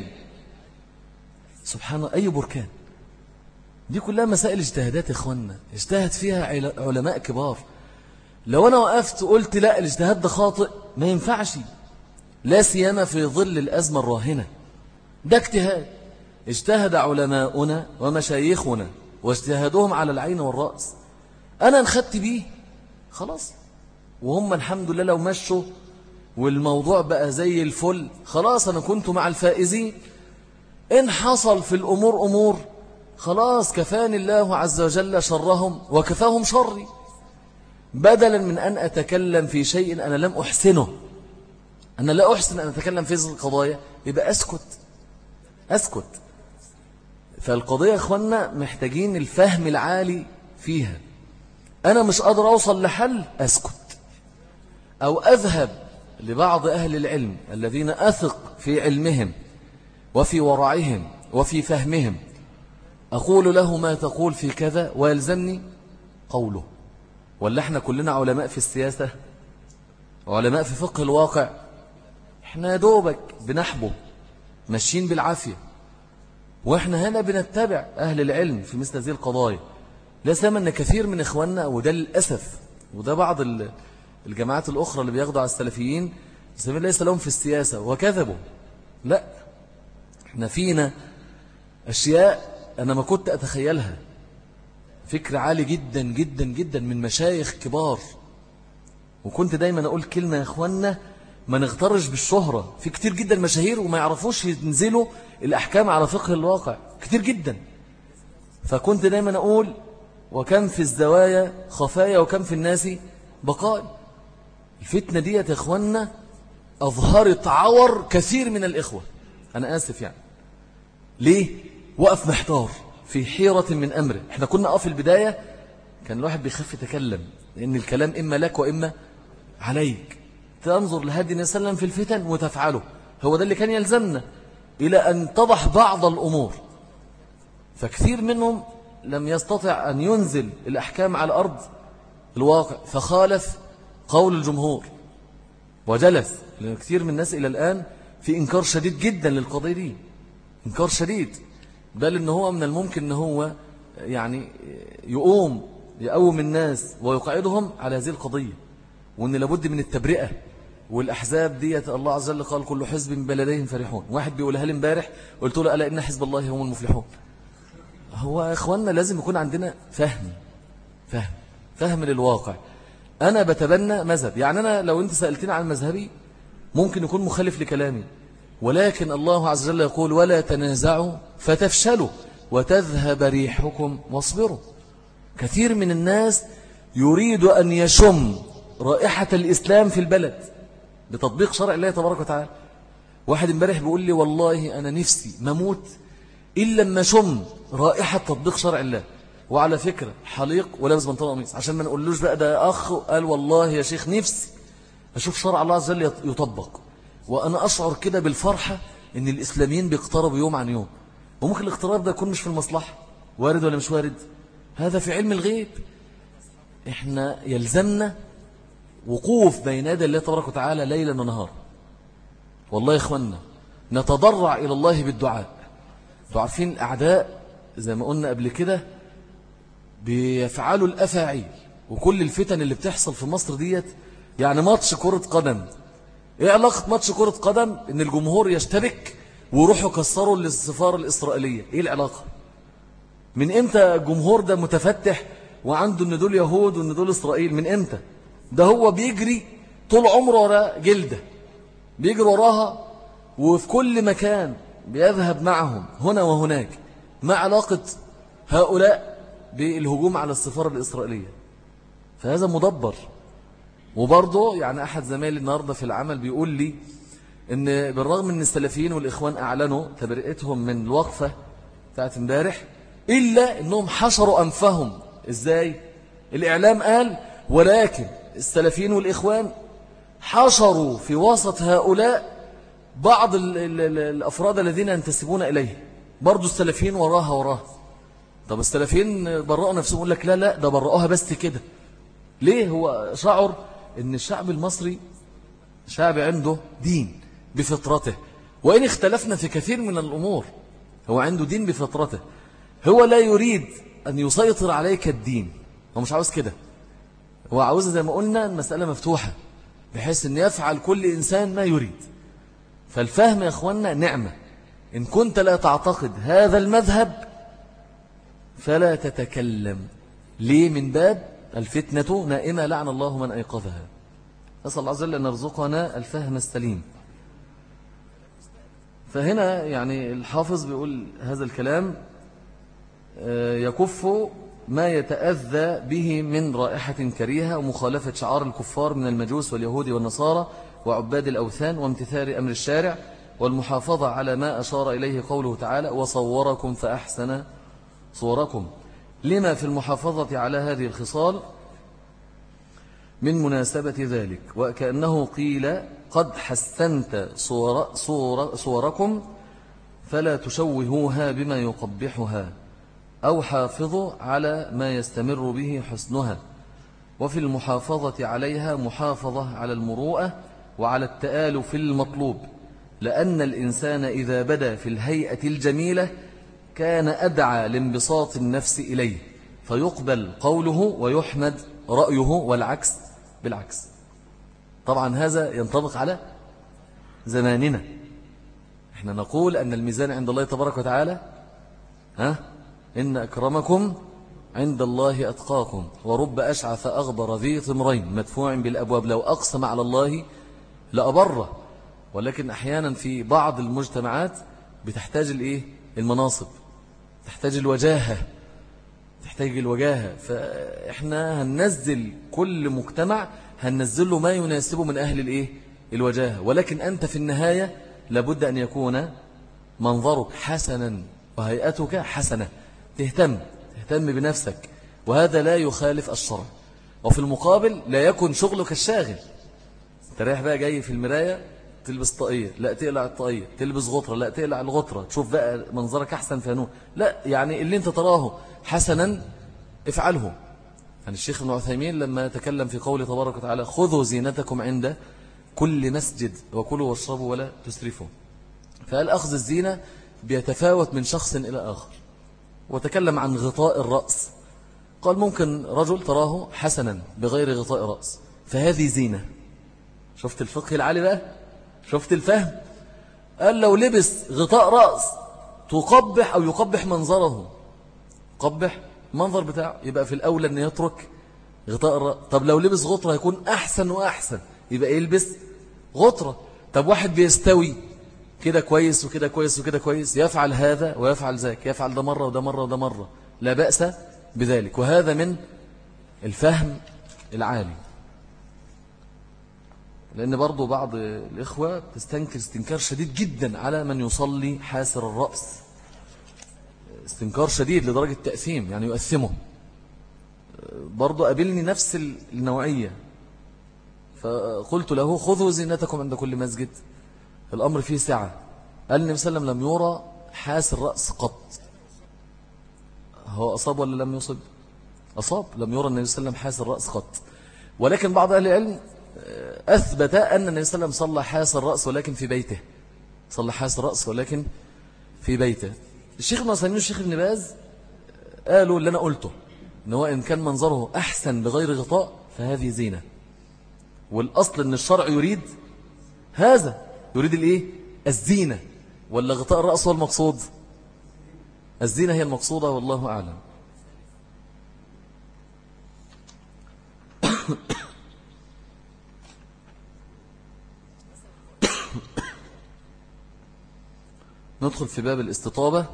سبحان الله، أي بركان؟ دي كلها مسائل اجتهادات إخواننا اجتهد فيها علماء كبار. لو أنا وقفت وقلت لا الاجتهاد ده خاطئ ما ينفعش، لا سيما في ظل الأزمة الراهنة. ده اجتهاد اجتهد علماؤنا ومشايخنا واجتهادهم على العين والرأس، أنا انخدت بيه خلاص، وهم الحمد لله لو مشوا والموضوع بقى زي الفل خلاص أنا كنت مع الفائزين. إن حصل في الأمور أمور خلاص كفاني الله عز وجل شرهم وكفاهم شري، بدلا من أن أتكلم في شيء أنا لم أحسنه. أنا لا أحسن أن أتكلم في هذه القضايا يبقى أسكت. فالقضية يا أخوانا محتاجين الفهم العالي فيها. أنا مش قادر أوصل لحل أسكت، أو أذهب لبعض أهل العلم الذين أثق في علمهم وفي ورعهم وفي فهمهم، أقول له ما تقول في كذا ويلزمني قوله. ولا احنا كلنا علماء في السياسة وعلماء في فقه الواقع؟ احنا يا دوبك بنحبه ماشيين بالعافية، واحنا هنا بنتبع أهل العلم في مثل هذه القضايا. لا سيما أن كثير من إخواننا، وده للأسف، وده بعض الجماعات الأخرى اللي بياخدوا على السلفيين ليس لهم في السياسة وكذبوا. لا، احنا فينا أشياء أنا ما كنت أتخيلها، فكر عالي جدا جدا جدا من مشايخ كبار. وكنت دايما أقول كلمة يا إخواننا، ما نغترش بالشهرة. في كتير جدا مشاهير وما يعرفوش ينزلوا الأحكام على فقه الواقع كتير جدا. فكنت دايما أقول وكم في الزوايا خفايا وكم في الناس بقاء. الفتنة دي يا إخواننا أظهرت عور كثير من الإخوة، أنا آسف يعني. ليه؟ وقف محتار في حيرة من أمره. احنا كنا في البداية كان الواحد بيخاف يتكلم، لأن الكلام إما لك وإما عليك. تنظر لهدي النبي صلى الله عليه وسلم في الفتن وتفعله، هو ده اللي كان يلزمنا، إلى أن تضح بعض الأمور. فكثير منهم لم يستطع أن ينزل الأحكام على أرض الواقع، فخالف قول الجمهور وجلس. لأن كثير من الناس إلى الآن في إنكار شديد جدا للقضية دي، إنكار شديد، بل إن هو من الممكن إن هو يعني يقوم الناس ويقعدهم على هذه القضية، وإن لابد من التبرئة. والأحزاب ديت الله عز وجل قال كل حزب بلديهم فرحون. واحد بيقولها لي امبارح قلت له ألا إن حزب الله هم المفلحون. هو يا إخواننا لازم يكون عندنا فهم للواقع. أنا بتبنى مذهب، يعني أنا لو أنت سألتني عن مذهبي ممكن يكون مخالف لكلامي، ولكن الله عز وجل يقول ولا تنازعوا فتفشلوا وتذهب ريحكم واصبروا. كثير من الناس يريد أن يشم رائحة الإسلام في البلد بتطبيق شرع الله تبارك وتعالى. واحد امبارح بيقول لي والله أنا نفسي مموت إلا لما شم رائحة تطبيق شرع الله. وعلى فكرة حليق ولابس بنطلون قميص، عشان ما نقولوش بقى ده أخ قال والله يا شيخ نفسي أشوف شرع الله عز وجل يطبق. وأنا أشعر كده بالفرحة إن الإسلاميين بيقتربوا يوم عن يوم. وممكن الاقتراب ده يكون مش في المصلحة، وارد ولا مش وارد، هذا في علم الغيب. إحنا يلزمنا وقوف بين يدي الله تبارك وتعالى ليلا ونهارا. والله يا إخواننا نتضرع إلى الله بالدعاء. عارفين الأعداء زي ما قلنا قبل كده بيفعلوا الأفاعيل، وكل الفتن اللي بتحصل في مصر ديت يعني ماتش كرة قدم. ايه علاقة ماتش كرة قدم ان الجمهور يشتبك ويروحوا يكسروا السفارة الإسرائيلية؟ ايه العلاقة؟ من امتى الجمهور ده متفتح وعنده ان دول يهود وان دول إسرائيل؟ من امتى؟ ده هو بيجري طول عمره وراء جلدة، بيجري وراها وفي كل مكان بيذهب معهم هنا وهناك. ما علاقة هؤلاء بالهجوم على السفارة الإسرائيلية؟ فهذا مدبر. وبرضه يعني أحد زمايلي النهاردة في العمل بيقول لي إن بالرغم أن السلفيين والإخوان أعلنوا تبرئتهم من الوقفة بتاعت امبارح، إلا أنهم حشروا أنفهم. إزاي؟ الإعلام قال، ولكن السلفيين والإخوان حشروا في وسط هؤلاء بعض الأفراد الذين ينتسبون إليه، برضو السلفيين وراها. طب السلفيين برأوا نفسهم، يقول لك لا ده برأوها بس كده. ليه؟ هو شعر أن الشعب المصري شعب عنده دين بفطرته، وإن اختلفنا في كثير من الأمور هو عنده دين بفطرته. هو لا يريد أن يسيطر عليك الدين، هو مش عاوز كده. هو عاوز زي ما قلنا المسألة مفتوحة بحيث أن يفعل كل إنسان ما يريد. فالفهم يا أخوانا نعمة. إن كنت لا تعتقد هذا المذهب فلا تتكلم. ليه؟ من باب الفتنة نائمة لعن الله من أيقظها. أسأل الله عز وجل أن يرزقنا الفهم السليم. فهنا يعني الحافظ بيقول هذا الكلام يكف ما يتأذى به من رائحة كريهة ومخالفة شعار الكفار من المجوس واليهود والنصارى وعباد الأوثان وامتثال أمر الشارع والمحافظة على ما أشار إليه قوله تعالى وصوركم فأحسن صوركم، لما في المحافظة على هذه الخصال من مناسبة ذلك. وكأنه قيل قد حسنت صوركم فلا تشوهوها بما يقبحها، أو حافظوا على ما يستمر به حسنها. وفي المحافظة عليها محافظة على المروءة وعلى التآلف المطلوب، لأن الإنسان إذا بدا في الهيئة الجميلة كان أدعى لانبساط النفس إليه فيقبل قوله ويحمد رأيه، والعكس بالعكس. طبعا هذا ينطبق على زماننا. احنا نقول أن الميزان عند الله تبارك وتعالى إن أكرمكم عند الله أتقاكم، ورب أشعث أغبر ذي طمرين مدفوع بالأبواب لو أقسم على الله لأبره. ولكن أحيانا في بعض المجتمعات بتحتاج المناصب، تحتاج الوجاهة، فإحنا هننزل كل مجتمع هننزل له ما يناسبه من أهل الوجاهة. ولكن أنت في النهاية لابد أن يكون منظرك حسنا وهيئتك حسنة، تهتم بنفسك، وهذا لا يخالف الشرع. وفي المقابل لا يكن شغلك الشاغل. تريح بقى جاي في المراية تلبس طاقية، لا تقلع الطاقية، تلبس غطرة، لا تقلع الغطرة، تشوف بقى منظرك أحسن فانون، لا يعني اللي انت تراه حسنا افعله. يعني الشيخ ابن عثيمين لما تكلم في قوله تبارك وتعالى خذوا زينتكم عند كل مسجد وكلوا واشربوا ولا تسرفوا، فقال أخذ الزينة بيتفاوت من شخص إلى آخر. وتكلم عن غطاء الرأس، قال ممكن رجل تراه حسنا بغير غطاء رأس فهذه زينة. شفت الفقه العالي بقى، شفت الفهم. قال لو لبس غطاء رأس تقبح أو يقبح منظره، قبح منظر بتاعه، يبقى في الأولى أن يترك غطاء الرأس. طب لو لبس غطرة يكون أحسن وأحسن، يبقى يلبس غطرة. طب واحد بيستوي كده كويس وكده كويس وكده كويس، يفعل هذا ويفعل ذاك، يفعل ده مرة وده مرة وده مرة، لا بأس بذلك. وهذا من الفهم العالي. لأن برضو بعض الإخوة تستنكر استنكار شديد جدا على من يصلي حاسر الرأس، استنكار شديد لدرجة تأثيم، يعني يؤثمه. برضو قابلني نفس النوعية، فقلت له خذوا زينتكم عند كل مسجد. الأمر فيه سعة. قال النبي صلى الله عليه وسلم لم يرى حاسر رأس قط. هو أصاب ولا لم يصب؟ أصاب. لم يرى النبي صلى الله عليه وسلم حاسر رأس قط. ولكن بعض أهل العلم أثبت أن النبي صلى الله عليه وسلم صلى حاسر رأس ولكن في بيته، صلى حاسر رأس ولكن في بيته. الشيخ ابن عثيمين والشيخ ابن باز قالوا اللي أنا قلته، إن هو إن كان منظره أحسن بغير غطاء فهذه زينة. والأصل أن الشرع يريد هذا، يريد الزينة، ولا غطاء الرأس هو المقصود؟ الزينة هي المقصودة والله أعلم. ندخل في باب الاستطابة.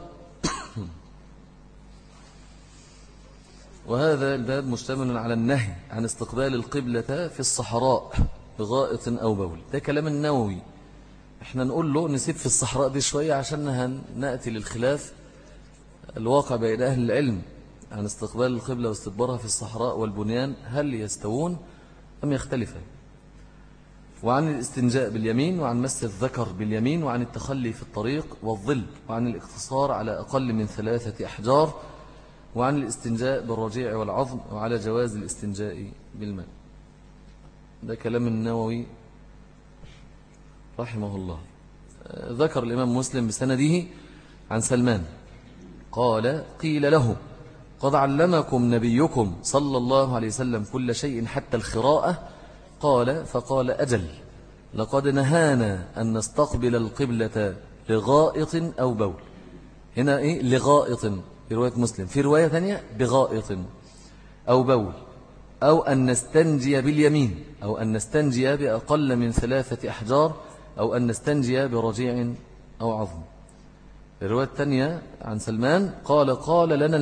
وهذا الباب مشتمل على النهي عن استقبال القبلة في الصحراء بغائط أو بول. ده كلام النووي احنا نقول له نسيب في الصحراء دي شوية عشان نأتي للخلاف الواقع بين أهل العلم عن استقبال القبلة واستدبارها في الصحراء والبنيان، هل يستوون أم يختلفان؟ وعن الاستنجاء باليمين، وعن مس الذكر باليمين، وعن التخلي في الطريق والظل، وعن الاقتصار على أقل من 3 أحجار، وعن الاستنجاء بالرجيع والعظم، وعلى جواز الاستنجاء بالماء. ده كلام النووي رحمه الله. ذكر الإمام مسلم بسنده عن سلمان قال: قيل له: قد علمكم نبيكم صلى الله عليه وسلم كل شيء حتى الخراءة؟ قال: فقال: أجل، لقد نهانا أن نستقبل القبلة لغائط أو بول. هنا إيه؟ لغائط في رواية مسلم، في رواية ثانية بغائط أو بول، أو أن نستنجي باليمين، أو أن نستنجي بأقل من 3 أحجار، أو أن نستنجي برجيع أو عظم. الرواية الثانية عن سلمان قال: قال لنا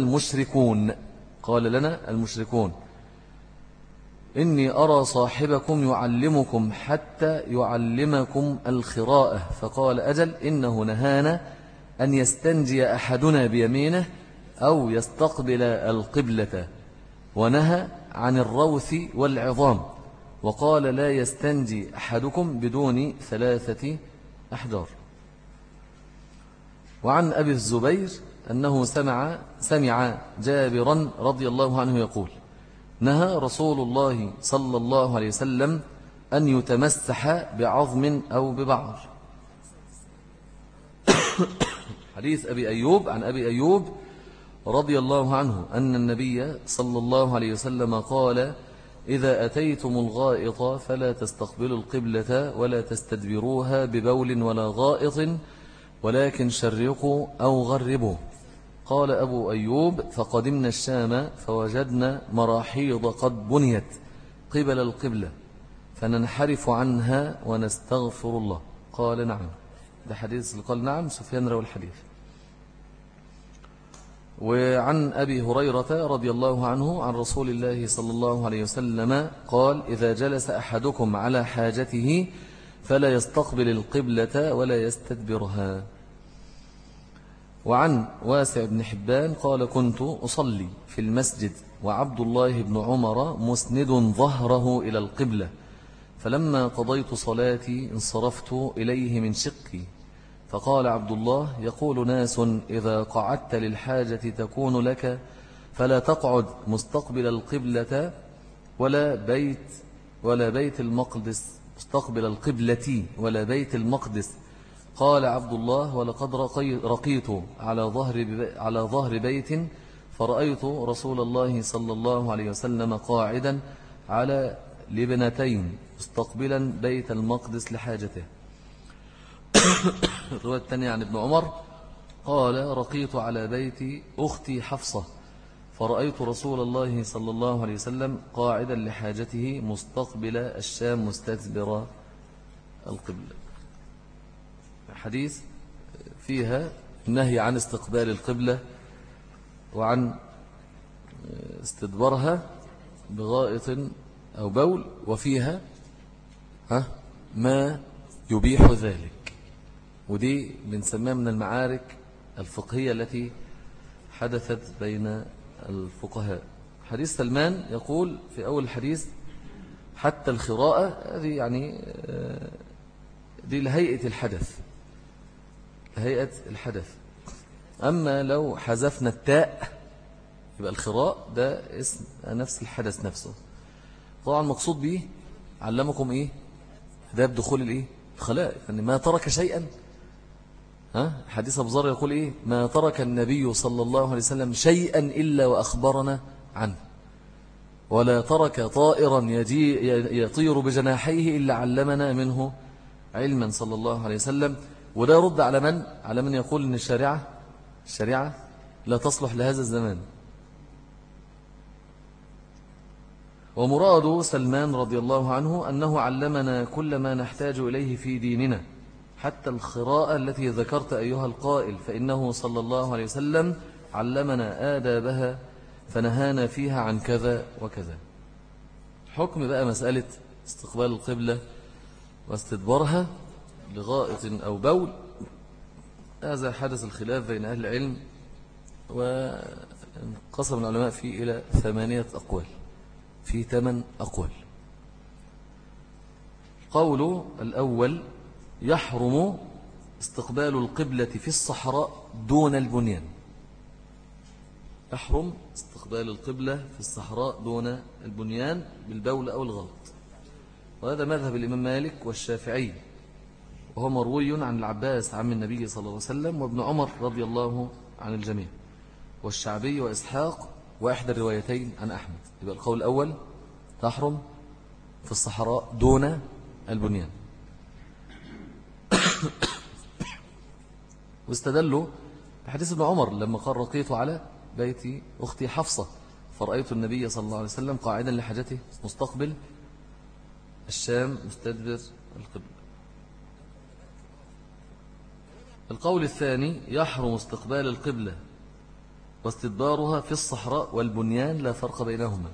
المشركون إني أرى صاحبكم يعلمكم حتى يعلمكم الخراءة. فقال: أجل، إنه نهانا أن يستنجي أحدنا بيمينه أو يستقبل القبلة، ونهى عن الروث والعظام، وقال: لا يستنجي أحدكم بدون 3 أحجار. وعن أبي الزبير أنه سمع جابرا رضي الله عنه يقول: نهى رسول الله صلى الله عليه وسلم أن يتمسح بعظم أو ببعر. حديث أبي أيوب، عن أبي أيوب رضي الله عنه أن النبي صلى الله عليه وسلم قال: إذا أتيتم الغائط فلا تستقبلوا القبلة ولا تستدبروها ببول ولا غائط، ولكن شرقوا أو غربوا. قال أبو أيوب: فقدمنا الشام فوجدنا مراحيض قد بنيت قبل القبلة فننحرف عنها ونستغفر الله. قال: نعم. ده حديث قال نعم سفيان روى الحديث. وعن أبي هريرة رضي الله عنه عن رسول الله صلى الله عليه وسلم قال: إذا جلس أحدكم على حاجته فلا يستقبل القبلة ولا يستدبرها. وعن واسع بن حبان قال: كنت أصلي في المسجد وعبد الله بن عمر مسند ظهره إلى القبلة، فلما قضيت صلاتي انصرفت إليه من شقي، فقال عبد الله: يقول ناس إذا قعدت للحاجة تكون لك فلا تقعد مستقبل القبلة ولا بيت المقدس، مستقبل القبلة ولا بيت المقدس. قال عبد الله: ولقد رقيت على ظهر بيت فرأيت رسول الله صلى الله عليه وسلم قاعدا على لبنتين مستقبلا بيت المقدس لحاجته. الرواية الثانية عن ابن عمر قال: رقيت على بيت أختي حفصة فرأيت رسول الله صلى الله عليه وسلم قاعدا لحاجته مستقبل الشام مستدبر القبلة. حديث فيها النهي عن استقبال القبلة وعن استدبارها بغائط أو بول، وفيها ما يبيح ذلك. ودي بنسميها من المعارك الفقهية التي حدثت بين الفقهاء. حديث سلمان يقول في أول الحديث: حتى الخراءة، هذه يعني دي لهيئة الحدث. أما لو حذفنا التاء يبقى الخراء ده اسم نفس الحدث نفسه. طبعا مقصود به علمكم إيه؟ ده بدخول الإيه؟ الخلاء، يعني ما ترك شيئا. حديث أبو ذر يقول إيه؟ ما ترك النبي صلى الله عليه وسلم شيئا إلا وأخبرنا عنه، ولا ترك طائرا يطير بجناحيه إلا علمنا منه علما صلى الله عليه وسلم. وده يرد على من يقول إن الشريعة لا تصلح لهذا الزمان. ومراد سلمان رضي الله عنه أنه علمنا كل ما نحتاج إليه في ديننا، حتى الخراءة التي ذكرت أيها القائل، فإنه صلى الله عليه وسلم علمنا آدابها فنهانا فيها عن كذا وكذا. حكم بقى مسألة استقبال القبلة واستدبارها، لغائط أو بول، هذا حدث الخلاف بين أهل العلم، وانقسم العلماء فيه إلى 8 أقوال، في 8 أقوال. قول الأول: يحرم استقبال القبلة في الصحراء دون البنيان. يحرم استقبال القبلة في الصحراء دون البنيان بالبول أو الغائط، وهذا مذهب الإمام مالك والشافعي، وهو مروي عن العباس عم النبي صلى الله عليه وسلم وابن عمر رضي الله عن الجميع، والشعبي وإسحاق، وإحدى الروايتين عن أحمد. يبقى القول الأول: تحرم في الصحراء دون البنيان. واستدلوا بحديث ابن عمر لما قال: رقيت على بيت أختي حفصة فرأيت النبي صلى الله عليه وسلم قاعدا لحاجته مستقبل الشام مستدبر القبلة. القول الثاني: يحرم استقبال القبلة واستدبارها في الصحراء والبنيان لا فرق بينهما.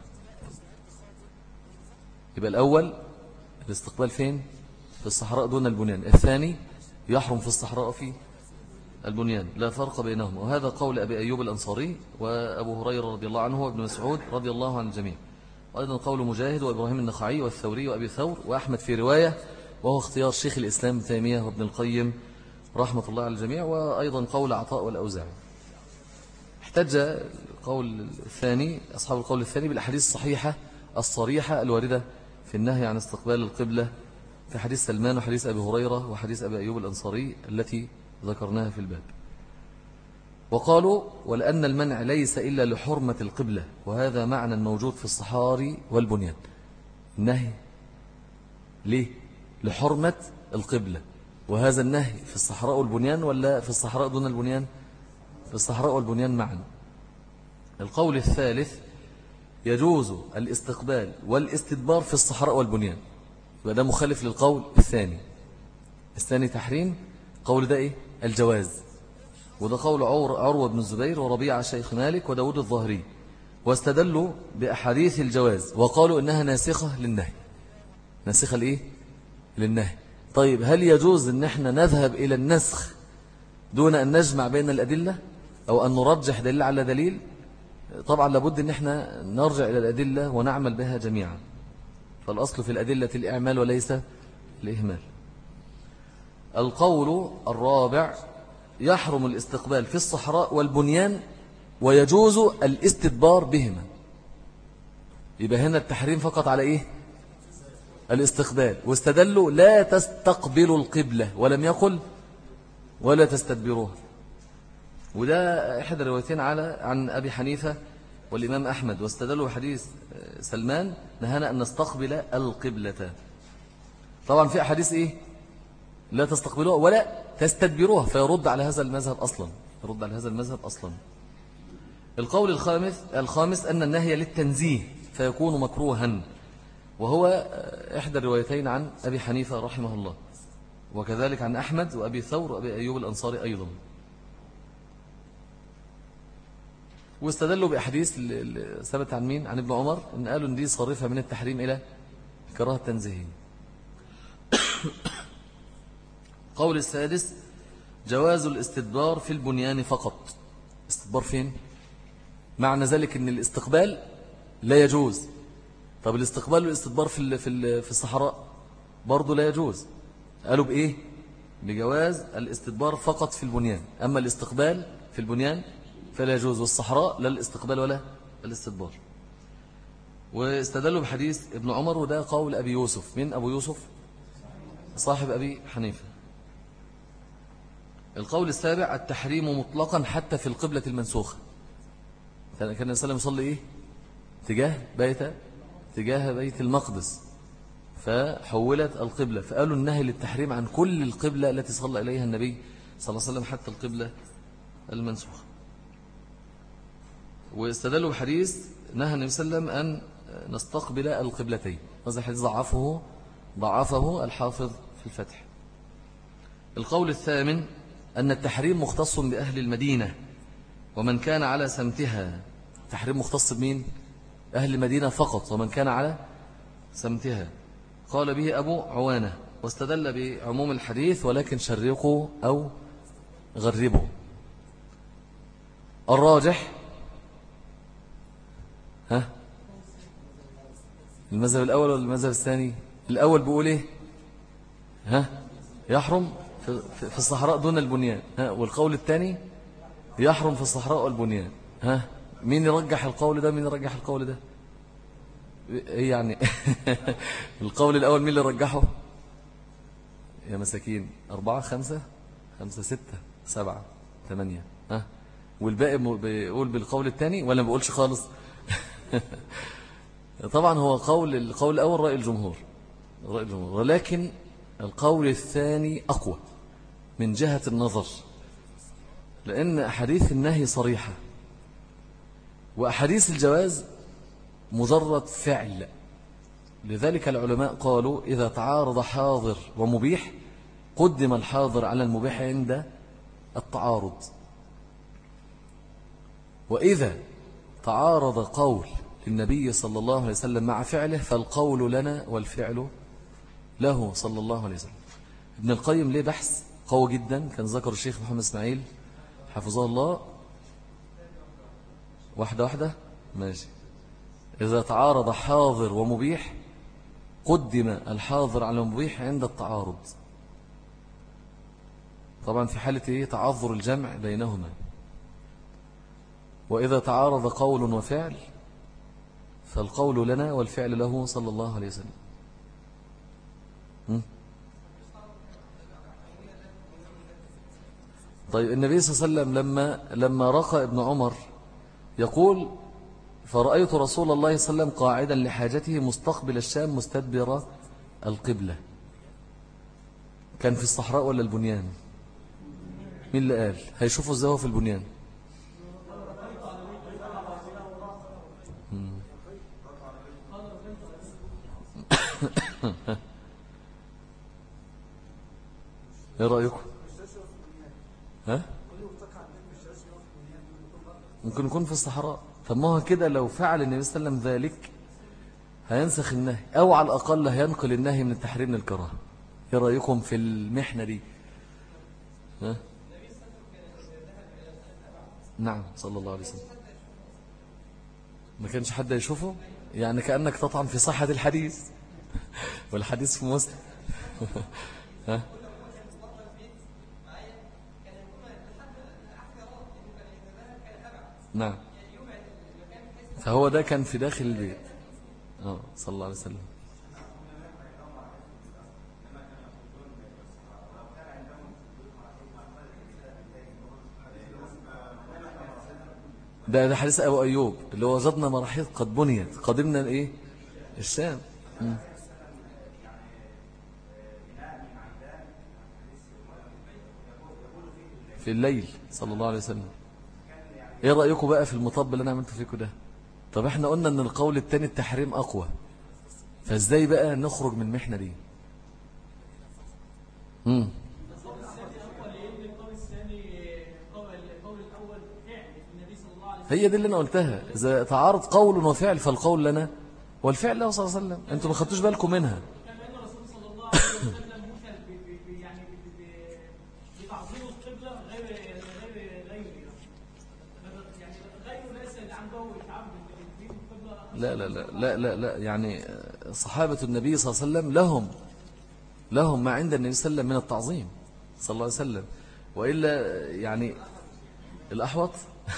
يبقى الأول الاستقبال فين؟ في الصحراء دون البنيان. الثاني يحرم في الصحراء في البنيان لا فرق بينهما، وهذا قول أبي أيوب الأنصاري وأبو هريرة رضي الله عنه وابن مسعود رضي الله عن الجميع، وأيضا قول مجاهد وإبراهيم النخعي والثوري وأبي ثور وأحمد في رواية، وهو اختيار شيخ الإسلام ابن تيمية وابن القيم رحمة الله على الجميع، وأيضا قول عطاء والأوزاعي. احتج القول الثاني أصحاب القول الثاني بالأحاديث الصحيحة الصريحة الواردة في النهي عن استقبال القبلة، في حديث سلمان وحديث أبي هريرة وحديث أبي أيوب الأنصاري التي ذكرناها في الباب. وقالوا: ولأن المنع ليس إلا لحرمة القبلة، وهذا معنى موجود في الصحاري والبنيان. النهي ليه؟ لحرمة القبلة، وهذا النهي في الصحراء والبنيان ولا في الصحراء دون البنيان؟ في الصحراء والبنيان معا. القول الثالث: يجوز الاستقبال والاستدبار في الصحراء والبنيان، وده مخالف للقول الثاني. الثاني تحريم، قول ده إيه؟ الجواز، وده قول عروة بن الزبير وربيعة شيخ مالك وداود الظاهري، واستدلوا بأحاديث الجواز وقالوا إنها ناسخة للنهي. ناسخة لإيه؟ للنهي. طيب هل يجوز إن احنا نذهب إلى النسخ دون أن نجمع بين الأدلة أو أن نرجح دليل على دليل؟ طبعا لابد إن احنا نرجع إلى الأدلة ونعمل بها جميعا، فالأصل في الأدلة الإعمال وليس الإهمال. القول الرابع: يحرم الاستقبال في الصحراء والبنيان ويجوز الاستدبار بهما. يبقى هنا التحريم فقط على إيه؟ الاستقبال، واستدلوا لا تستقبلوا القبلة ولم يقل ولا تستدبروها، وده إحدى الروايتين عن أبي حنيفة والإمام أحمد، واستدلوا بحديث سلمان نهانا أن نستقبل القبلة. طبعا في أحاديث إيه؟ لا تستقبلوها ولا تستدبروها، فيرد على هذا المذهب أصلا، يرد على هذا المذهب أصلا. القول الخامس أن النهي للتنزيه فيكون مكروها، وهو إحدى الروايتين عن أبي حنيفة رحمه الله، وكذلك عن أحمد وأبي ثور وأبي أيوب الأنصاري أيضا. واستدلوا بأحاديث ثبت عن مين؟ عن ابن عمر، إن قالوا إن دي صرفها من التحريم إلى كراهة التنزيه. قول السادس: جواز الاستدبار في البنيان فقط. استدبار فين؟ معنى ذلك أن الاستقبال لا يجوز. طب الاستقبال والاستدبار في الصحراء برضو لا يجوز. قالوا بإيه؟ بجواز الاستدبار فقط في البنيان، أما الاستقبال في البنيان فلا يجوز، والصحراء لا الاستقبال ولا الاستدبار. واستدلوا بحديث ابن عمر، وده قول أبي يوسف. من أبو يوسف؟ صاحب أبي حنيفة. القول السابع: التحريم مطلقا حتى في القبلة المنسوخة. كان النبي صلى الله عليه وسلم يصلي إيه؟ تجاه بيت المقدس، فحولت القبلة، فقالوا النهي للتحريم عن كل القبلة التي صلى إليها النبي صلى الله عليه وسلم حتى القبلة المنسوخة. واستدلوا بحديث نهى النبي صلى الله عليه وسلم أن نستقبل القبلتين، هذا الحديث ضعفه الحافظ في الفتح. القول الثامن: أن التحريم مختص بأهل المدينة ومن كان على سمتها. التحريم مختص بمين؟ أهل المدينة فقط، ومن كان على سمتها. قال به أبو عوانة واستدل بعموم الحديث ولكن شرقوا أو غربوا. الراجح المذهب الأول ولا المذهب الثاني؟ الأول بيقول إيه؟ يحرم في الصحراء دون البنيان. والقول الثاني يحرم في الصحراء والبنيان. مين يرجح القول ده؟ مين يرجح القول ده؟ إيه يعني؟ القول الأول مين اللي رجحه؟ يا مساكين 4 5 5 6 7 8 والباقي بيقول بالقول الثاني ولا ما بيقولش خالص؟ طبعا هو القول الأول رأي الجمهور، ولكن القول الثاني أقوى من جهة النظر، لأن أحاديث النهي صريحة، وأحاديث الجواز مجرد فعل. لذلك العلماء قالوا إذا تعارض حاضر ومبيح قدم الحاضر على المبيح عند التعارض، وإذا تعارض قول النبي صلى الله عليه وسلم مع فعله فالقول لنا والفعل له صلى الله عليه وسلم. ابن القيم ليه بحث قوي جدا كان ذكر الشيخ محمد إسماعيل حفظه الله. واحدة ماشي. إذا تعارض حاضر ومبيح قدم الحاضر على المبيح عند التعارض، طبعا في حالة تعذر الجمع بينهما. وإذا تعارض قول وفعل فالقول لنا والفعل له صلى الله عليه وسلم. طيب النبي صلى الله عليه وسلم لما رقى ابن عمر يقول فرأيت رسول الله صلى الله عليه وسلم قاعدا لحاجته مستقبل الشام مستدبر القبلة، كان في الصحراء ولا البنيان؟ مين اللي قال؟ هيشوفوا ازاي في البنيان؟ ايه رأيكم؟ ممكن يكون في الصحراء. طب ما هو كده لو فعل النبي صلى الله عليه وسلم ذلك هينسخ النهي، أو على الأقل هينقل النهي من التحريم للكراهة. ايه رأيكم في المحنة دي؟ نعم صلى الله عليه وسلم. ما كانش حد يشوفه، يعني كأنك تطعن في صحة الحديث والحديث في مسلم. نعم، فهو ده كان في داخل البيت صلى الله عليه وسلم. ده حديث أبو أيوب اللي وجدنا مراحيض قد بنيت قدمنا الإيه؟ الشام. في الليل صلى الله عليه وسلم. ايه رأيكم بقى في المطب اللي انا عملته فيكم ده؟ طب احنا قلنا ان القول التاني التحريم اقوى، فازاي بقى نخرج من المحنة دي؟ هي دي اللي انا قلتها، اذا تعارض قول وفعل فالقول لنا والفعل له صلى الله عليه وسلم. انتوا ما خدتوش بالكم منها. لا لا لا لا لا لا، يعني صحابة النبي صلى الله عليه وسلم لهم ما عند النبي صلى الله عليه وسلم من التعظيم صلى الله عليه وسلم، وإلا يعني الأحوط.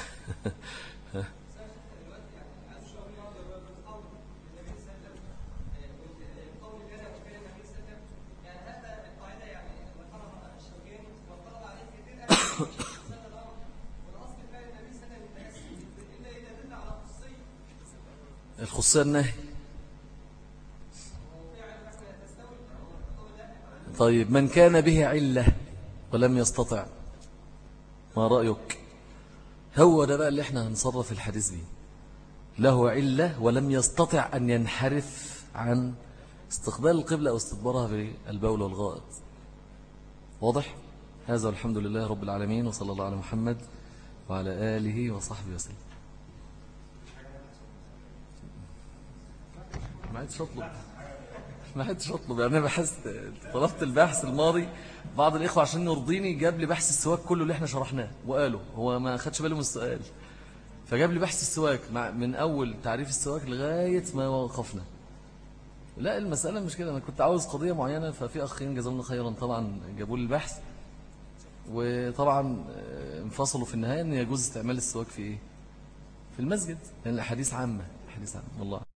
الخصوصية النهي. طيب من كان به علة ولم يستطع، ما رأيك؟ هو ده بقى اللي احنا هنصرف الحديث دي، له علة ولم يستطع أن ينحرف عن استقبال القبلة أو استدبارها بالبول والغائط. واضح؟ هذا والحمد لله رب العالمين، وصلى الله على محمد وعلى آله وصحبه وسلم. ما عادش أطلب ما حدش أطلب يعني. أنا طلبت البحث الماضي، بعض الإخوة عشان يرضيني جاب لي بحث السواك كله اللي احنا شرحناه وقاله، هو ما خدش باله من السؤال، فجاب لي بحث السواك من أول تعريف السواك لغاية ما وقفنا. لا المسألة مش كده، أنا كنت عاوز قضية معينة، ففي أخين جزاهم الله خيرا طبعا جابوا لي البحث، وطبعا انفصلوا في النهاية أن يجوز استعمال السواك في إيه؟ في المسجد، لأن الأحاديث عامة، الأحاديث عامة والله.